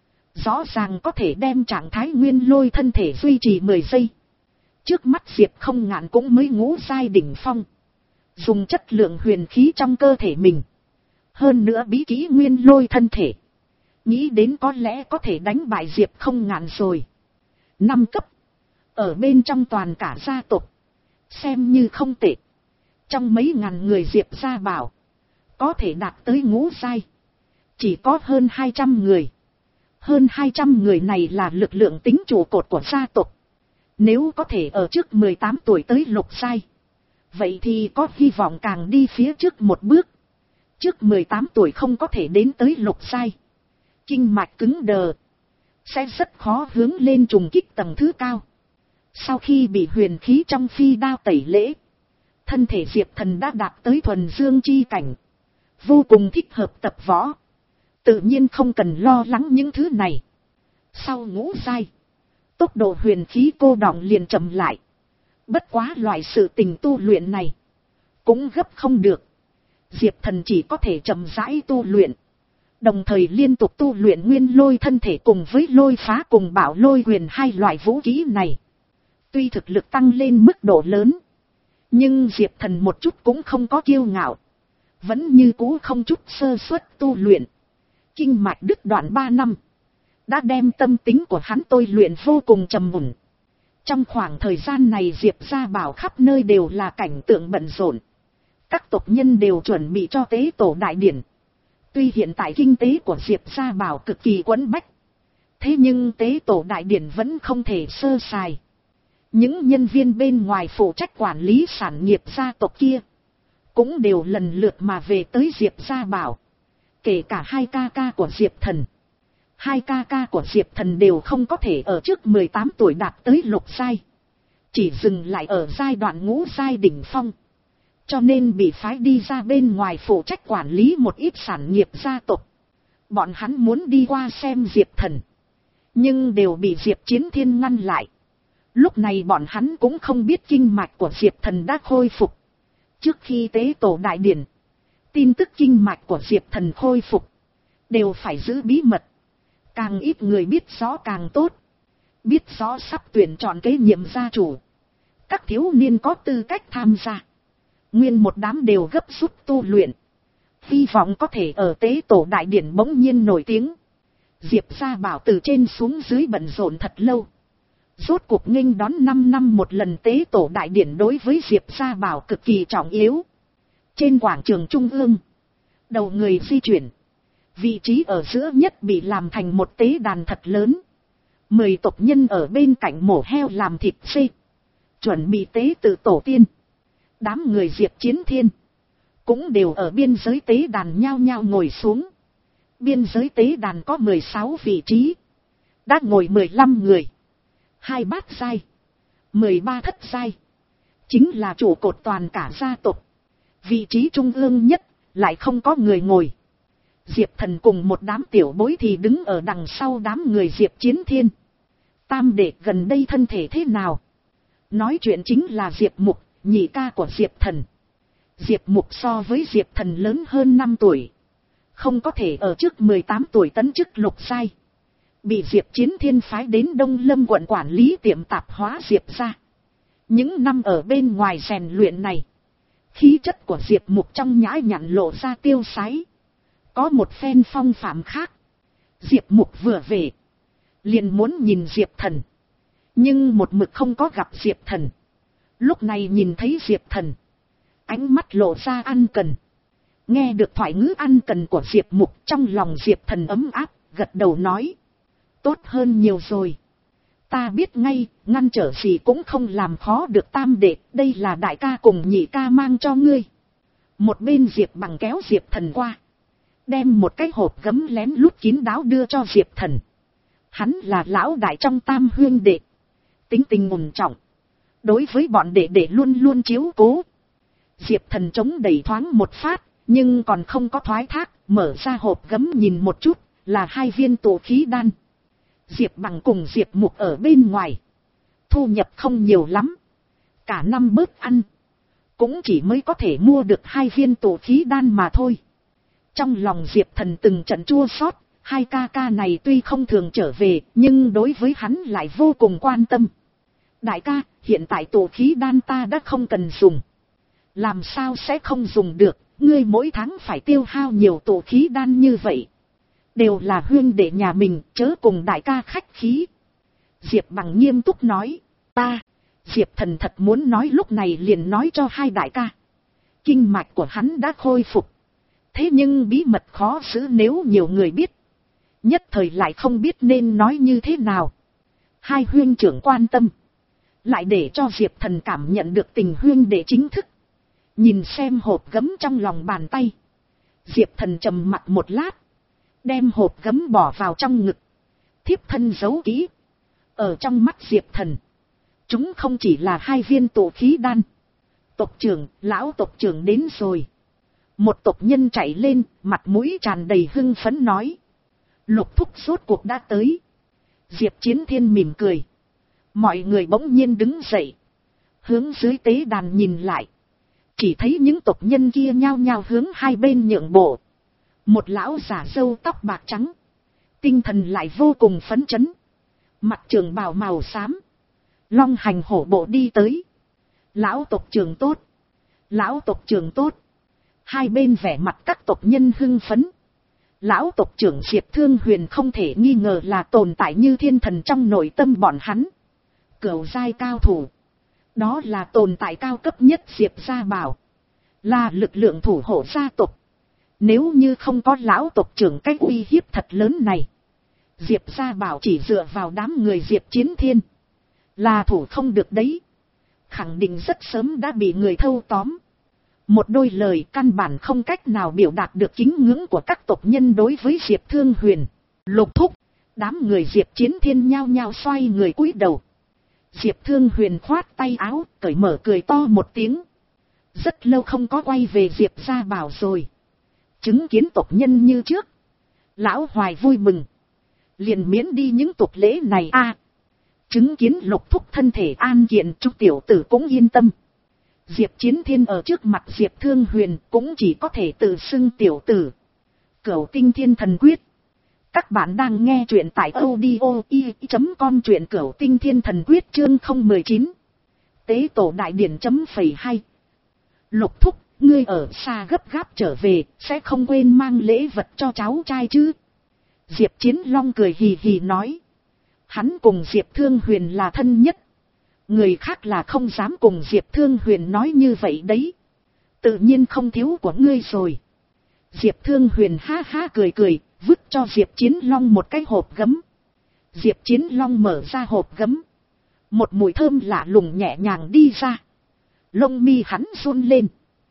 S1: rõ ràng có thể đem trạng thái nguyên lôi thân thể duy trì mười giây. Trước mắt Diệp Không Ngạn cũng mới ngũ giai đỉnh phong. Dùng chất lượng huyền khí trong cơ thể mình, hơn nữa bí kỹ nguyên lôi thân thể, nghĩ đến có lẽ có thể đánh bại Diệp Không Ngạn rồi. Năm cấp, ở bên trong toàn cả gia tộc, xem như không tệ. Trong mấy ngàn người Diệp gia bảo, có thể đạt tới ngũ giai, chỉ có hơn hai trăm người. Hơn hai trăm người này là lực lượng tính trụ cột của gia tộc. Nếu có thể ở trước mười tám tuổi tới lục giai, vậy thì có hy vọng càng đi phía trước một bước. Trước mười tám tuổi không có thể đến tới lục giai, kinh mạch cứng đờ, sẽ rất khó hướng lên trùng kích tầng thứ cao. Sau khi bị huyền khí trong phi đao tẩy lễ, thân thể Diệp Thần đã đạt tới thuần dương chi cảnh, vô cùng thích hợp tập võ, tự nhiên không cần lo lắng những thứ này. Sau ngũ giai, tốc độ huyền khí cô đọng liền chậm lại. Bất quá loại sự tình tu luyện này cũng gấp không được, Diệp Thần chỉ có thể chậm rãi tu luyện, đồng thời liên tục tu luyện nguyên lôi thân thể cùng với lôi phá cùng bảo lôi quyền hai loại vũ khí này. Tuy thực lực tăng lên mức độ lớn, nhưng Diệp Thần một chút cũng không có kiêu ngạo, vẫn như cũ không chút sơ suất tu luyện. Kinh mạch đứt đoạn ba năm, đã đem tâm tính của hắn tôi luyện vô cùng trầm mùn. Trong khoảng thời gian này Diệp gia bảo khắp nơi đều là cảnh tượng bận rộn. Các tộc nhân đều chuẩn bị cho tế tổ đại điển. Tuy hiện tại kinh tế của Diệp gia bảo cực kỳ quẫn bách, thế nhưng tế tổ đại điển vẫn không thể sơ sài. Những nhân viên bên ngoài phụ trách quản lý sản nghiệp gia tộc kia cũng đều lần lượt mà về tới Diệp gia bảo. Kể cả hai ca ca của Diệp Thần. Hai ca ca của Diệp Thần đều không có thể ở trước mười tám tuổi đạt tới lục giai, chỉ dừng lại ở giai đoạn ngũ giai đỉnh phong, cho nên bị phái đi ra bên ngoài phụ trách quản lý một ít sản nghiệp gia tộc. Bọn hắn muốn đi qua xem Diệp Thần, nhưng đều bị Diệp Chiến Thiên ngăn lại. Lúc này bọn hắn cũng không biết kinh mạch của Diệp Thần đã khôi phục. Trước khi tế tổ đại điển, tin tức kinh mạch của Diệp Thần khôi phục đều phải giữ bí mật, càng ít người biết rõ càng tốt. Biết rõ sắp tuyển chọn kế nhiệm gia chủ, các thiếu niên có tư cách tham gia, nguyên một đám đều gấp rút tu luyện, hy vọng có thể ở tế tổ đại điển bỗng nhiên nổi tiếng. Diệp gia bảo từ trên xuống dưới bận rộn thật lâu, rốt cuộc nghênh đón năm năm một lần tế tổ đại điển đối với Diệp gia bảo cực kỳ trọng yếu. Trên quảng trường trung ương, đầu người di chuyển, vị trí ở giữa nhất bị làm thành một tế đàn thật lớn. Mười tộc nhân ở bên cạnh mổ heo làm thịt xê, chuẩn bị tế tự tổ tiên. Đám người Diệp Chiến Thiên cũng đều ở biên giới tế đàn nhao nhao ngồi xuống. Biên giới tế đàn có mười sáu vị trí, đã ngồi mười lăm người, hai bát giai, mười ba thất giai, chính là trụ cột toàn cả gia tộc. Vị trí trung ương nhất lại không có người ngồi. Diệp Thần cùng một đám tiểu bối thì đứng ở đằng sau đám người Diệp Chiến Thiên. Tam đệ gần đây thân thể thế nào? Nói chuyện chính là Diệp Mục, nhị ca của Diệp Thần. Diệp Mục so với Diệp Thần lớn hơn năm tuổi, không có thể ở trước mười tám tuổi tấn chức lục giai, bị Diệp Chiến Thiên phái đến Đông Lâm quận quản lý tiệm tạp hóa Diệp gia. Những năm ở bên ngoài rèn luyện này, khí chất của Diệp Mục trong nhã nhặn lộ ra tiêu sái, có một phen phong phạm khác. Diệp Mục vừa về, liền muốn nhìn Diệp Thần, nhưng một mực không có gặp Diệp Thần. Lúc này nhìn thấy Diệp Thần, ánh mắt lộ ra ăn cần. Nghe được thoại ngữ ăn cần của Diệp Mục, trong lòng Diệp Thần ấm áp, gật đầu nói: tốt hơn nhiều rồi. Ta biết ngay, ngăn trở gì cũng không làm khó được tam đệ, đây là đại ca cùng nhị ca mang cho ngươi. Một bên Diệp Bằng kéo Diệp Thần qua, đem một cái hộp gấm lén lút kín đáo đưa cho Diệp Thần. Hắn là lão đại trong tam huyên đệ, tính tình ổn trọng, đối với bọn đệ đệ luôn luôn chiếu cố. Diệp Thần chống đẩy thoáng một phát, nhưng còn không có thoái thác, mở ra hộp gấm nhìn một chút, là hai viên tụ khí đan. Diệp Bằng cùng Diệp Mục ở bên ngoài, thu nhập không nhiều lắm, cả năm bớt ăn, cũng chỉ mới có thể mua được hai viên tụ khí đan mà thôi. Trong lòng Diệp Thần từng trận chua xót, hai ca ca này tuy không thường trở về, nhưng đối với hắn lại vô cùng quan tâm. Đại ca, hiện tại tụ khí đan ta đã không cần dùng. Làm sao sẽ không dùng được, ngươi mỗi tháng phải tiêu hao nhiều tụ khí đan như vậy. Đều là huyên đệ nhà mình, chớ cùng đại ca khách khí. Diệp Bằng nghiêm túc nói: ta, Diệp Thần thật muốn nói lúc này liền nói cho hai đại ca. Kinh mạch của hắn đã khôi phục. Thế nhưng bí mật khó giữ, nếu nhiều người biết, nhất thời lại không biết nên nói như thế nào. Hai huynh trưởng quan tâm, lại để cho Diệp Thần cảm nhận được tình huynh đệ chính thức. Nhìn xem hộp gấm trong lòng bàn tay, Diệp Thần trầm mặc một lát, đem hộp gấm bỏ vào trong ngực, thiếp thân giấu kỹ. Ở trong mắt Diệp Thần, chúng không chỉ là hai viên tụ khí đan. Tộc trưởng, lão tộc trưởng đến rồi. Một tộc nhân chạy lên, mặt mũi tràn đầy hưng phấn nói. Lục thúc rốt cuộc đã tới. Diệp Chiến Thiên mỉm cười. Mọi người bỗng nhiên đứng dậy, hướng dưới tế đàn nhìn lại. Chỉ thấy những tộc nhân kia nhao nhao hướng hai bên nhượng bộ. Một lão giả râu tóc bạc trắng, tinh thần lại vô cùng phấn chấn. Mặt trường bào màu xám, long hành hổ bộ đi tới. Lão tộc trưởng tốt, lão tộc trưởng tốt. Hai bên vẻ mặt các tộc nhân hưng phấn. Lão tộc trưởng Diệp Thương Huyền không thể nghi ngờ là tồn tại như thiên thần trong nội tâm bọn hắn. Cửu giai cao thủ, đó là tồn tại cao cấp nhất Diệp gia bảo, là lực lượng thủ hộ gia tộc. Nếu như không có lão tộc trưởng cái uy hiếp thật lớn này, Diệp gia bảo chỉ dựa vào đám người Diệp Chiến Thiên là thủ không được đấy. Khẳng định rất sớm đã bị người thâu tóm. Một đôi lời căn bản không cách nào biểu đạt được kính ngưỡng của các tộc nhân đối với Diệp Thương Huyền. Lục thúc, đám người Diệp Chiến Thiên nhao nhao xoay người cúi đầu. Diệp Thương Huyền khoát tay áo, cởi mở cười to một tiếng. Rất lâu không có quay về Diệp gia bảo rồi. Chứng kiến tộc nhân như trước, lão hoài vui mừng. Liền miễn đi những tục lễ này a. À, chứng kiến lục thúc thân thể an kiện, chúc tiểu tử cũng yên tâm. Diệp Chiến Thiên ở trước mặt Diệp Thương Huyền cũng chỉ có thể tự xưng tiểu tử. Cửu Tinh Thiên Thần Quyết. Các bạn đang nghe truyện tại audio i chấm com, truyện Cửu Tinh Thiên Thần Quyết chương không một chín. Tế tổ đại điển chấm phẩy hai. Lục thúc, ngươi ở xa gấp gáp trở về, sẽ không quên mang lễ vật cho cháu trai chứ? Diệp Chiến Long cười hì hì nói. Hắn cùng Diệp Thương Huyền là thân nhất. Người khác là không dám cùng Diệp Thương Huyền nói như vậy đấy. Tự nhiên không thiếu của ngươi rồi. Diệp Thương Huyền ha ha cười cười, vứt cho Diệp Chiến Long một cái hộp gấm. Diệp Chiến Long mở ra hộp gấm. Một mùi thơm lạ lùng nhẹ nhàng đi ra. Lông mi hắn run lên,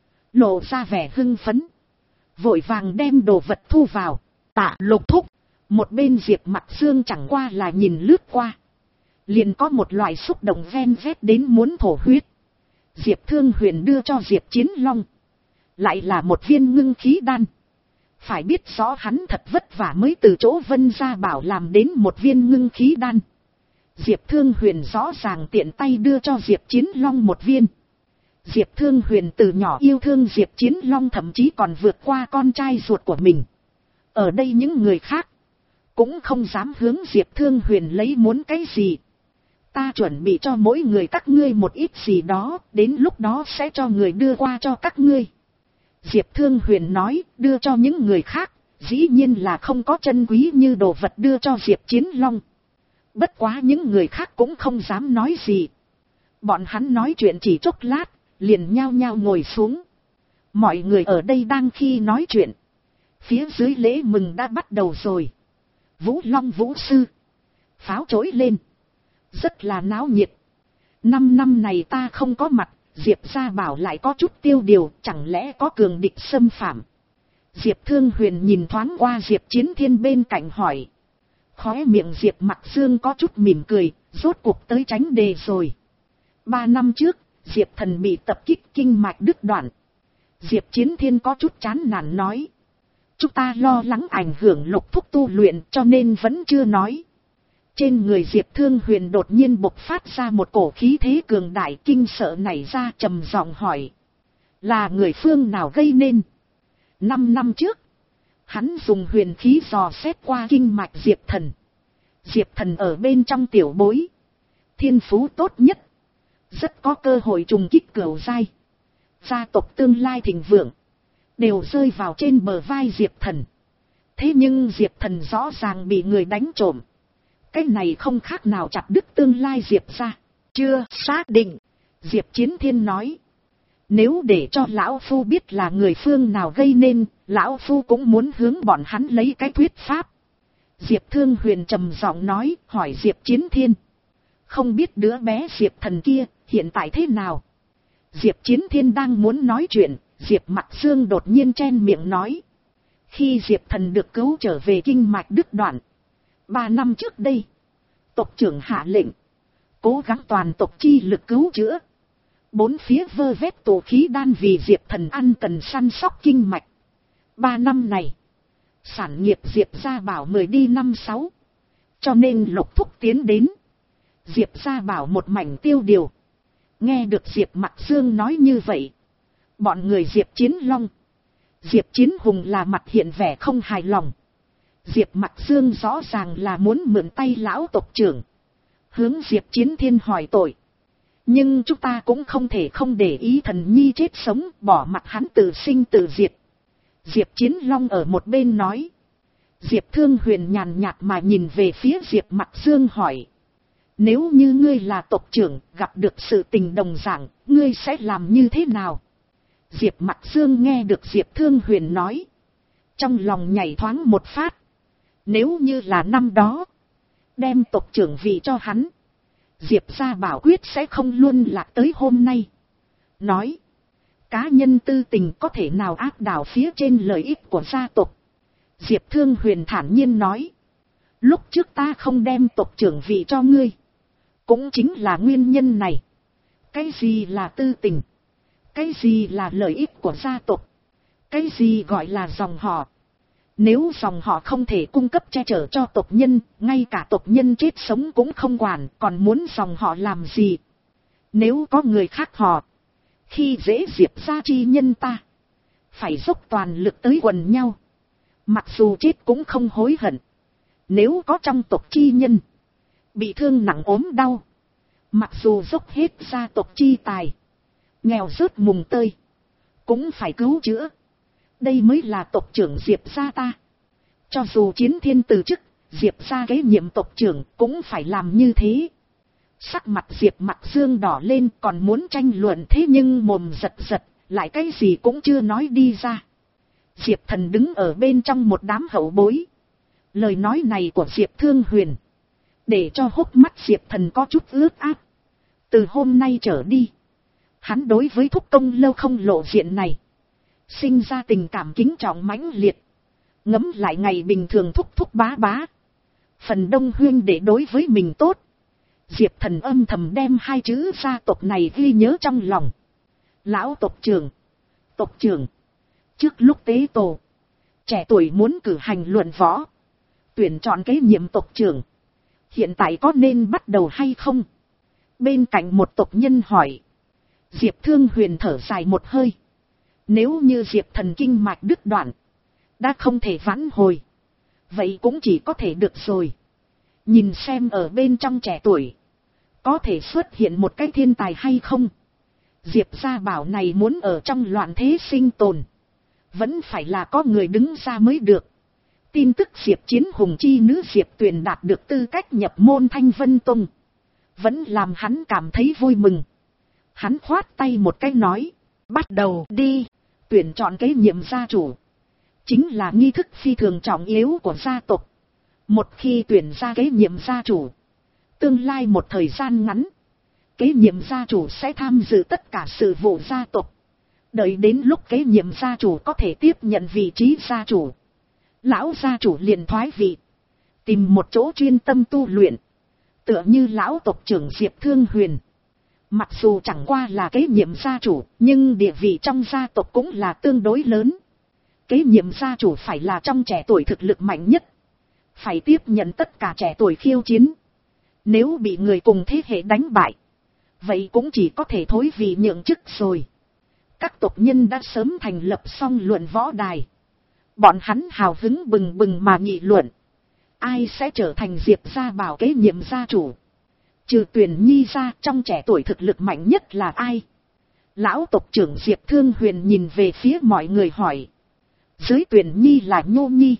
S1: lộ ra vẻ hưng phấn. Vội vàng đem đồ vật thu vào. Tạ Lục thúc. Một bên Diệp Mặc Dương chẳng qua là nhìn lướt qua, liền có một loại xúc động ven vét đến muốn thổ huyết. Diệp Thương Huyền đưa cho Diệp Chiến Long, lại là một viên ngưng khí đan. Phải biết rõ hắn thật vất vả mới từ chỗ Vân Gia Bảo làm đến một viên ngưng khí đan. Diệp Thương Huyền rõ ràng tiện tay đưa cho Diệp Chiến Long một viên. Diệp Thương Huyền từ nhỏ yêu thương Diệp Chiến Long, thậm chí còn vượt qua con trai ruột của mình. Ở đây những người khác cũng không dám hướng Diệp Thương Huyền lấy muốn cái gì. Ta chuẩn bị cho mỗi người các ngươi một ít gì đó, đến lúc đó sẽ cho người đưa qua cho các ngươi. Diệp Thương Huyền nói, đưa cho những người khác, dĩ nhiên là không có chân quý như đồ vật đưa cho Diệp Chiến Long. Bất quá những người khác cũng không dám nói gì. Bọn hắn nói chuyện chỉ chốc lát, liền nhao nhao ngồi xuống. Mọi người ở đây đang khi nói chuyện, phía dưới lễ mừng đã bắt đầu rồi. Vũ Long Vũ Sư, pháo trỗi lên, rất là náo nhiệt. Năm năm này ta không có mặt, Diệp gia bảo lại có chút tiêu điều, chẳng lẽ có cường địch xâm phạm? Diệp Thương Huyền nhìn thoáng qua Diệp Chiến Thiên bên cạnh hỏi. Khóe miệng Diệp Mặc Dương có chút mỉm cười, rốt cuộc tới tránh đề rồi. Ba năm trước, Diệp Thần bị tập kích kinh mạch đứt đoạn. Diệp Chiến Thiên có chút chán nản nói. Chúng ta lo lắng ảnh hưởng Lục thúc tu luyện cho nên vẫn chưa nói. Trên người Diệp Thương Huyền đột nhiên bộc phát ra một cổ khí thế cường đại, kinh sợ nảy ra, trầm giọng hỏi. Là người phương nào gây nên? Năm năm trước, hắn dùng huyền khí dò xét qua kinh mạch Diệp Thần. Diệp Thần ở bên trong tiểu bối, thiên phú tốt nhất, rất có cơ hội trùng kích cửu giai. Gia tộc tương lai thịnh vượng đều rơi vào trên bờ vai Diệp Thần. Thế nhưng Diệp Thần rõ ràng bị người đánh trộm. Cái này không khác nào chặt đứt tương lai Diệp ra.
S2: Chưa xác định.
S1: Diệp Chiến Thiên nói. Nếu để cho lão phu biết là người phương nào gây nên, lão phu cũng muốn hướng bọn hắn lấy cái thuyết pháp. Diệp Thương Huyền trầm giọng nói, hỏi Diệp Chiến Thiên. Không biết đứa bé Diệp Thần kia, hiện tại thế nào? Diệp Chiến Thiên đang muốn nói chuyện, Diệp Mặc Dương đột nhiên chen miệng nói. Khi Diệp Thần được cứu trở về kinh mạch đứt đoạn. Ba năm trước đây, tộc trưởng hạ lệnh. Cố gắng toàn tộc chi lực cứu chữa. Bốn phía vơ vét tổ khí đan vì Diệp Thần ăn cần săn sóc kinh mạch. Ba năm này, sản nghiệp Diệp gia bảo mười đi năm sáu. Cho nên Lục Thúc tiến đến. Diệp gia bảo một mảnh tiêu điều. Nghe được Diệp Mặc Dương nói như vậy. Bọn người Diệp Chiến Long, Diệp Chiến Hùng là mặt hiện vẻ không hài lòng. Diệp Mặc Dương rõ ràng là muốn mượn tay lão tộc trưởng. Hướng Diệp Chiến Thiên hỏi tội. Nhưng chúng ta cũng không thể không để ý Thần Nhi chết sống, bỏ mặt hắn tự sinh tự diệt. Diệp Chiến Long ở một bên nói. Diệp Thương Huyền nhàn nhạt mà nhìn về phía Diệp Mặc Dương hỏi. Nếu như ngươi là tộc trưởng, gặp được sự tình đồng dạng, ngươi sẽ làm như thế nào? Diệp Mặc Dương nghe được Diệp Thương Huyền nói. Trong lòng nhảy thoáng một phát. Nếu như là năm đó, đem tộc trưởng vị cho hắn, Diệp gia bảo quyết sẽ không luôn lạc tới hôm nay. Nói, cá nhân tư tình có thể nào áp đảo phía trên lợi ích của gia tộc? Diệp Thương Huyền thản nhiên nói. Lúc trước ta không đem tộc trưởng vị cho ngươi, cũng chính là nguyên nhân này. Cái gì là tư tình? Cái gì là lợi ích của gia tộc? Cái gì gọi là dòng họ? Nếu dòng họ không thể cung cấp che chở cho tộc nhân, ngay cả tộc nhân chết sống cũng không quản, còn muốn dòng họ làm gì? Nếu có người khác họ, khi dễ Diệp gia chi nhân ta, phải dốc toàn lực tới quần nhau. Mặc dù chết cũng không hối hận. Nếu có trong tộc chi nhân bị thương nặng ốm đau, mặc dù dốc hết gia tộc chi tài, nghèo rớt mùng tơi, cũng phải cứu chữa. Đây mới là tộc trưởng Diệp gia ta. Cho dù Chiến Thiên từ chức, Diệp gia kế nhiệm tộc trưởng cũng phải làm như thế. Sắc mặt Diệp Mặc Dương đỏ lên, còn muốn tranh luận thế nhưng mồm giật giật, lại cái gì cũng chưa nói đi ra. Diệp Thần đứng ở bên trong một đám hậu bối. Lời nói này của Diệp Thương Huyền, để cho hốc mắt Diệp Thần có chút ướt át. Từ hôm nay trở đi, hắn đối với thúc công lâu không lộ diện này, sinh ra tình cảm kính trọng mãnh liệt. Ngẫm lại ngày bình thường thúc thúc bá bá, phần đông huyên để đối với mình tốt. Diệp Thần âm thầm đem hai chữ gia tộc này ghi nhớ trong lòng. Lão tộc trưởng, tộc trưởng, trước lúc tế tổ, trẻ tuổi muốn cử hành luận võ, tuyển chọn kế nhiệm tộc trưởng, hiện tại có nên bắt đầu hay không? Bên cạnh một tộc nhân hỏi. Diệp Thương Huyền thở dài một hơi. Nếu như Diệp Thần kinh mạch đứt đoạn, đã không thể vãn hồi, vậy cũng chỉ có thể được rồi. Nhìn xem ở bên trong trẻ tuổi, có thể xuất hiện một cái thiên tài hay không. Diệp gia bảo này muốn ở trong loạn thế sinh tồn, vẫn phải là có người đứng ra mới được. Tin tức Diệp Chiến Hùng chi nữ Diệp Tuyền đạt được tư cách nhập môn Thanh Vân Tông, vẫn làm hắn cảm thấy vui mừng. Hắn khoát tay một cái nói, bắt đầu đi. Tuyển chọn kế nhiệm gia chủ, chính là nghi thức phi thường trọng yếu của gia tộc. Một khi tuyển ra kế nhiệm gia chủ, tương lai một thời gian ngắn, kế nhiệm gia chủ sẽ tham dự tất cả sự vụ gia tộc. Đợi đến lúc kế nhiệm gia chủ có thể tiếp nhận vị trí gia chủ, lão gia chủ liền thoái vị, tìm một chỗ chuyên tâm tu luyện. Tựa như lão tộc trưởng Diệp Thương Huyền, mặc dù chẳng qua là kế nhiệm gia chủ, nhưng địa vị trong gia tộc cũng là tương đối lớn. Kế nhiệm gia chủ phải là trong trẻ tuổi thực lực mạnh nhất, phải tiếp nhận tất cả trẻ tuổi khiêu chiến. Nếu bị người cùng thế hệ đánh bại, vậy cũng chỉ có thể thối vị nhượng chức rồi. Các tộc nhân đã sớm thành lập xong luận võ đài. Bọn hắn hào hứng bừng bừng mà nghị luận. Ai sẽ trở thành Diệp gia bảo kế nhiệm gia chủ? Trừ Tuyền Nhi ra, trong trẻ tuổi thực lực mạnh nhất là ai? Lão tộc trưởng Diệp Thương Huyền nhìn về phía mọi người hỏi. Dưới Tuyền Nhi là Nhô Nhi.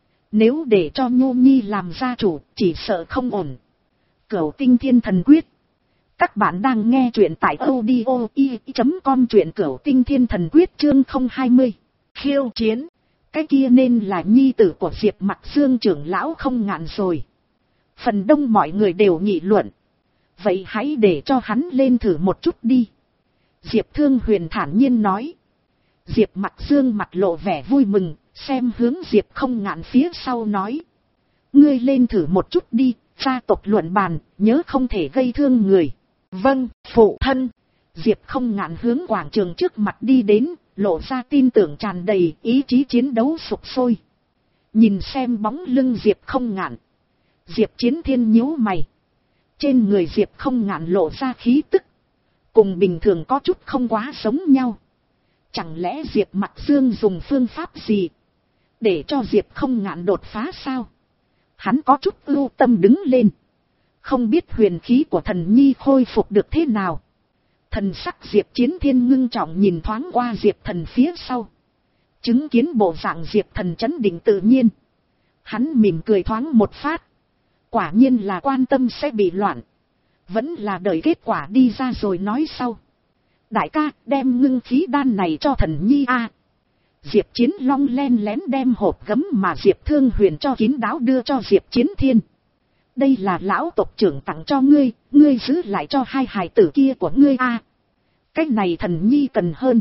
S1: Nếu để cho Nhô Nhi làm gia chủ, chỉ sợ không ổn. Cửu Tinh Thiên Thần Quyết, Các bạn đang nghe truyện tại audio i chấm com, truyện cửu tinh thiên thần quyết chương không hai mươi. Khiêu chiến. Cái kia nên là nhi tử của Diệp Mặc Dương trưởng lão Không Ngạn rồi. Phần đông mọi người đều nghị luận. Vậy hãy để cho hắn lên thử một chút đi. Diệp Thương Huyền thản nhiên nói. Diệp Mặc Dương mặt lộ vẻ vui mừng, xem hướng Diệp Không Ngạn phía sau nói. Ngươi lên thử một chút đi, gia tộc luận bàn, nhớ không thể gây thương người. Vâng, phụ thân. Diệp Không Ngạn hướng quảng trường trước mặt đi đến, lộ ra tin tưởng tràn đầy, ý chí chiến đấu sục sôi. Nhìn xem bóng lưng Diệp Không Ngạn. Diệp Chiến Thiên nhíu mày. Trên người Diệp Không Ngạn lộ ra khí tức. Cùng bình thường có chút không quá giống nhau. Chẳng lẽ Diệp Mặc Dương dùng phương pháp gì để cho Diệp Không Ngạn đột phá sao? Hắn có chút ưu tâm đứng lên. Không biết huyền khí của thần nhi khôi phục được thế nào. Thần sắc Diệp Chiến Thiên ngưng trọng nhìn thoáng qua Diệp Thần phía sau. Chứng kiến bộ dạng Diệp Thần trấn định tự nhiên. Hắn mỉm cười thoáng một phát. Quả nhiên là quan tâm sẽ bị loạn. Vẫn là đợi kết quả đi ra rồi nói sau. Đại ca, đem ngưng khí đan này cho thần nhi a. Diệp Chiến Long len lén đem hộp gấm mà Diệp Thương Huyền cho kín đáo đưa cho Diệp Chiến Thiên. Đây là lão tộc trưởng tặng cho ngươi, ngươi giữ lại cho hai hài tử kia của ngươi a. Cái này thần nhi cần hơn.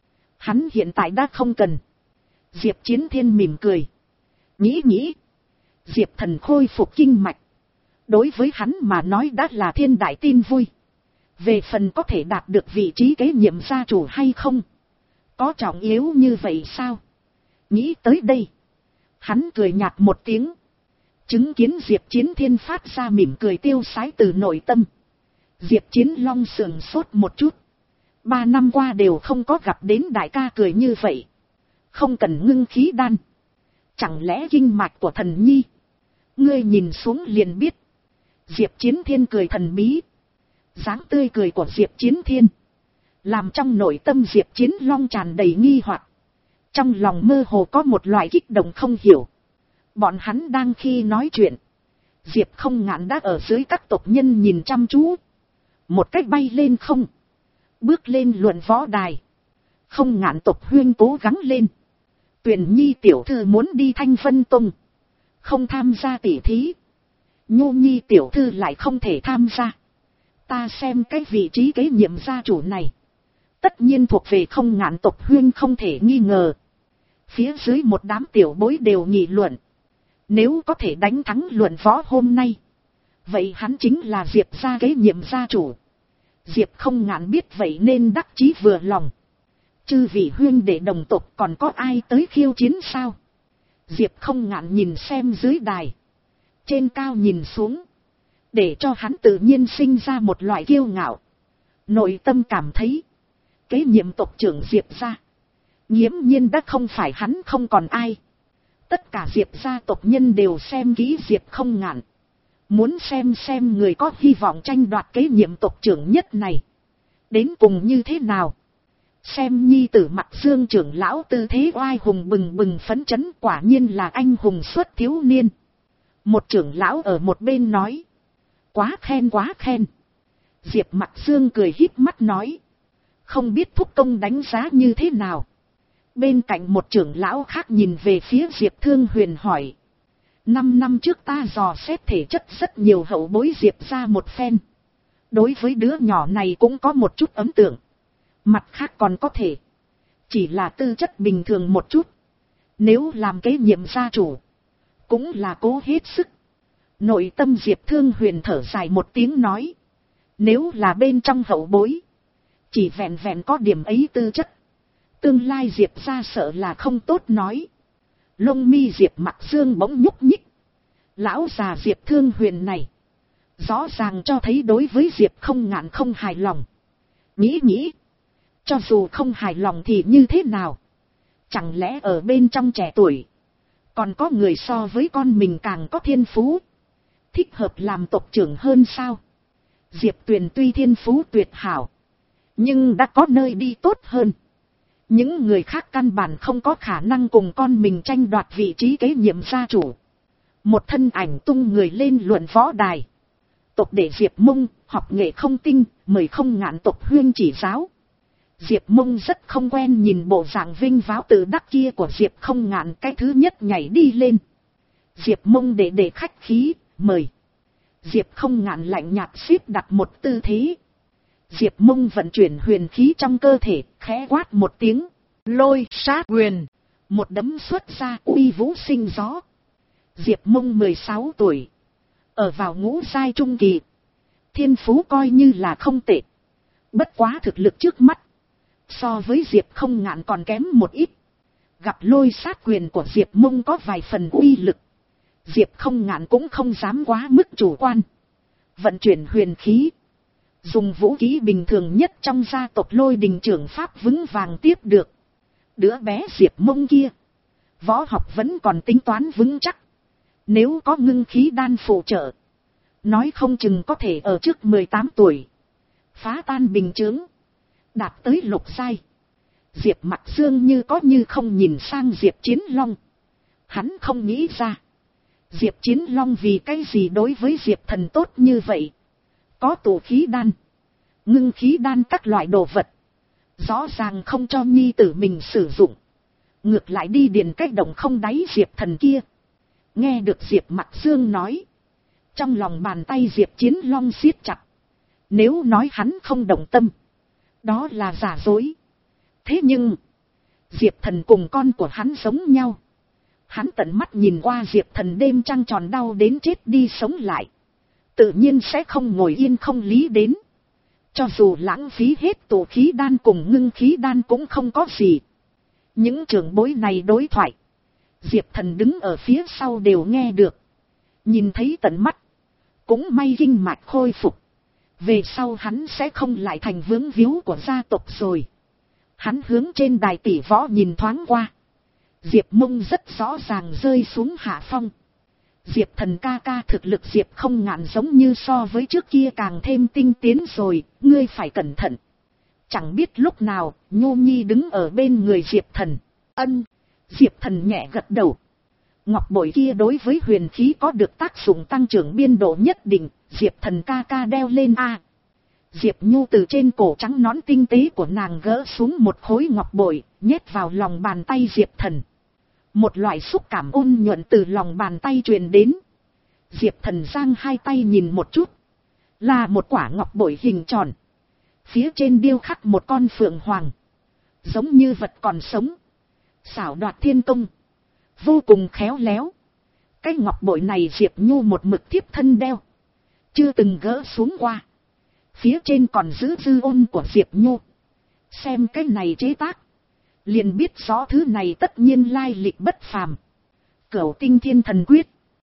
S1: Hắn hiện tại đã không cần. Diệp Chiến Thiên mỉm cười. Nghĩ nghĩ. Diệp Thần khôi phục kinh mạch. Đối với hắn mà nói đã là thiên đại tin vui. Về phần có thể đạt được vị trí kế nhiệm gia chủ hay không? Có trọng yếu như vậy sao? Nghĩ tới đây. Hắn cười nhạt một tiếng. Chứng kiến Diệp Chiến Thiên phát ra mỉm cười tiêu sái từ nội tâm. Diệp Chiến Long sườn sốt một chút. Ba năm qua đều không có gặp đến đại ca cười như vậy. Không cần ngưng khí đan. Chẳng lẽ kinh mạch của thần nhi? Ngươi nhìn xuống liền biết. Diệp Chiến Thiên cười thần bí. Dáng tươi cười của Diệp Chiến Thiên làm trong nội tâm Diệp Chiến Long tràn đầy nghi hoặc. Trong lòng mơ hồ có một loại kích động không hiểu. Bọn hắn đang khi nói chuyện. Diệp Không Ngạn đã ở dưới các tộc nhân nhìn chăm chú. Một cách bay lên không. Bước lên luận võ đài. Không Ngạn tộc huyên cố gắng lên. Tuyền Nhi tiểu thư muốn đi Thanh Vân Tông. Không tham gia tỷ thí. Nhu Nhi tiểu thư lại không thể tham gia. Ta xem cái vị trí kế nhiệm gia chủ này. Tất nhiên thuộc về Không Ngạn tộc huyên không thể nghi ngờ. Phía dưới một đám tiểu bối đều nghị luận. Nếu có thể đánh thắng luận võ hôm nay. Vậy hắn chính là Diệp gia kế nhiệm gia chủ. Diệp Không Ngạn biết vậy nên đắc chí vừa lòng. Chư vị huyên để đồng tộc còn có ai tới khiêu chiến sao? Diệp Không Ngạn nhìn xem dưới đài. Trên cao nhìn xuống. Để cho hắn tự nhiên sinh ra một loại kiêu ngạo. Nội tâm cảm thấy. Kế nhiệm tộc trưởng Diệp gia. Nghiễm nhiên đã không phải hắn không còn ai. Tất cả Diệp gia tộc nhân đều xem kỹ Diệp Không Ngạn. Muốn xem xem người có hy vọng tranh đoạt kế nhiệm tộc trưởng nhất này. Đến cùng như thế nào. Xem nhi tử Mặc Dương trưởng lão tư thế oai hùng bừng bừng phấn chấn, quả nhiên là anh hùng xuất thiếu niên. Một trưởng lão ở một bên nói. Quá khen quá khen. Diệp Mặc Dương cười híp mắt nói. Không biết thúc công đánh giá như thế nào. Bên cạnh một trưởng lão khác nhìn về phía Diệp Thương Huyền hỏi. Năm năm trước ta dò xét thể chất rất nhiều hậu bối Diệp ra một phen. Đối với đứa nhỏ này cũng có một chút ấn tượng. Mặt khác còn có thể. Chỉ là tư chất bình thường một chút. Nếu làm kế nhiệm gia chủ. Cũng là cố hết sức. Nội tâm Diệp Thương Huyền thở dài một tiếng nói. Nếu là bên trong hậu bối. Chỉ vẹn vẹn có điểm ấy tư chất. Tương lai Diệp ra sợ là không tốt nói. Lông mi Diệp Mặc Dương bỗng nhúc nhích. Lão già Diệp Thương Huyền này. Rõ ràng cho thấy đối với Diệp Không Ngạn không hài lòng. Nghĩ nghĩ. Cho dù không hài lòng thì như thế nào. Chẳng lẽ ở bên trong trẻ tuổi. Còn có người so với con mình càng có thiên phú. Thích hợp làm tộc trưởng hơn sao. Diệp Tuyền tuy thiên phú tuyệt hảo. Nhưng đã có nơi đi tốt hơn. Những người khác căn bản không có khả năng cùng con mình tranh đoạt vị trí kế nhiệm gia chủ. Một thân ảnh tung người lên luận võ đài. tộc để Diệp Mông, học nghệ không tinh, mời Không Ngạn tộc huyên chỉ giáo. Diệp Mông rất không quen nhìn bộ dạng vinh váo tự đắc kia của Diệp Không Ngạn, cái thứ nhất nhảy đi lên. Diệp Mông để để khách khí, mời. Diệp Không Ngạn lạnh nhạt xếp đặt một tư thế. Diệp Mông vận chuyển huyền khí trong cơ thể, khẽ quát một tiếng, lôi sát quyền, một đấm xuất ra uy vũ sinh gió. Diệp Mông mười sáu tuổi, ở vào ngũ giai trung kỳ, thiên phú coi như là không tệ. Bất quá thực lực trước mắt, so với Diệp Không Ngạn còn kém một ít. Gặp lôi sát quyền của Diệp Mông có vài phần uy lực, Diệp Không Ngạn cũng không dám quá mức chủ quan. Vận chuyển huyền khí, dùng vũ khí bình thường nhất trong gia tộc Lôi Đình trưởng pháp vững vàng tiếp được. Đứa bé Diệp Mông kia, võ học vẫn còn tính toán vững chắc. Nếu có ngưng khí đan phụ trợ, nói không chừng có thể ở trước mười tám tuổi, phá tan bình chướng, đạt tới lục giai. Diệp Mặc Dương như có như không nhìn sang Diệp Chiến Long. Hắn không nghĩ ra, Diệp Chiến Long vì cái gì đối với Diệp Thần tốt như vậy. Có tụ khí đan, ngưng khí đan các loại đồ vật, rõ ràng không cho nhi tử mình sử dụng, ngược lại đi điền cách động không đáy Diệp Thần kia. Nghe được Diệp Mặc Dương nói, trong lòng bàn tay Diệp Chiến Long siết chặt. Nếu nói hắn không động tâm, đó là giả dối. Thế nhưng, Diệp Thần cùng con của hắn giống nhau. Hắn tận mắt nhìn qua Diệp Thần đêm trăng tròn đau đến chết đi sống lại, tự nhiên sẽ không ngồi yên không lý đến. Cho dù lãng phí hết tụ khí đan cùng ngưng khí đan cũng không có gì. Những trưởng bối này đối thoại, Diệp Thần đứng ở phía sau đều nghe được, nhìn thấy tận mắt, cũng may kinh mạch khôi phục. Về sau hắn sẽ không lại thành vướng víu của gia tộc rồi. Hắn hướng trên đài tỷ võ nhìn thoáng qua, Diệp Mông rất rõ ràng rơi xuống hạ phong. Diệp Thần ca ca thực lực Diệp Không Ngạn giống như so với trước kia càng thêm tinh tiến rồi, ngươi phải cẩn thận. Chẳng biết lúc nào, Nhô Nhi đứng ở bên người Diệp Thần. Ân, Diệp Thần nhẹ gật đầu. Ngọc bội kia đối với huyền khí có được tác dụng tăng trưởng biên độ nhất định, Diệp Thần ca ca đeo lên a. Diệp Nhu từ trên cổ trắng nõn tinh tế của nàng gỡ xuống một khối ngọc bội, nhét vào lòng bàn tay Diệp Thần. Một loại xúc cảm ôn nhuận từ lòng bàn tay truyền đến. Diệp Thần giang hai tay nhìn một chút, là một quả ngọc bội hình tròn, phía trên điêu khắc một con phượng hoàng, giống như vật còn sống, xảo đoạt thiên công, vô cùng khéo léo. Cái ngọc bội này Diệp Nhu một mực thiếp thân đeo, chưa từng gỡ xuống qua. Phía trên còn giữ dư ôn của Diệp Nhu. Xem cái này chế tác, liền biết rõ thứ này tất nhiên lai lịch bất phàm. Cửu Tinh Thiên Thần Quyết,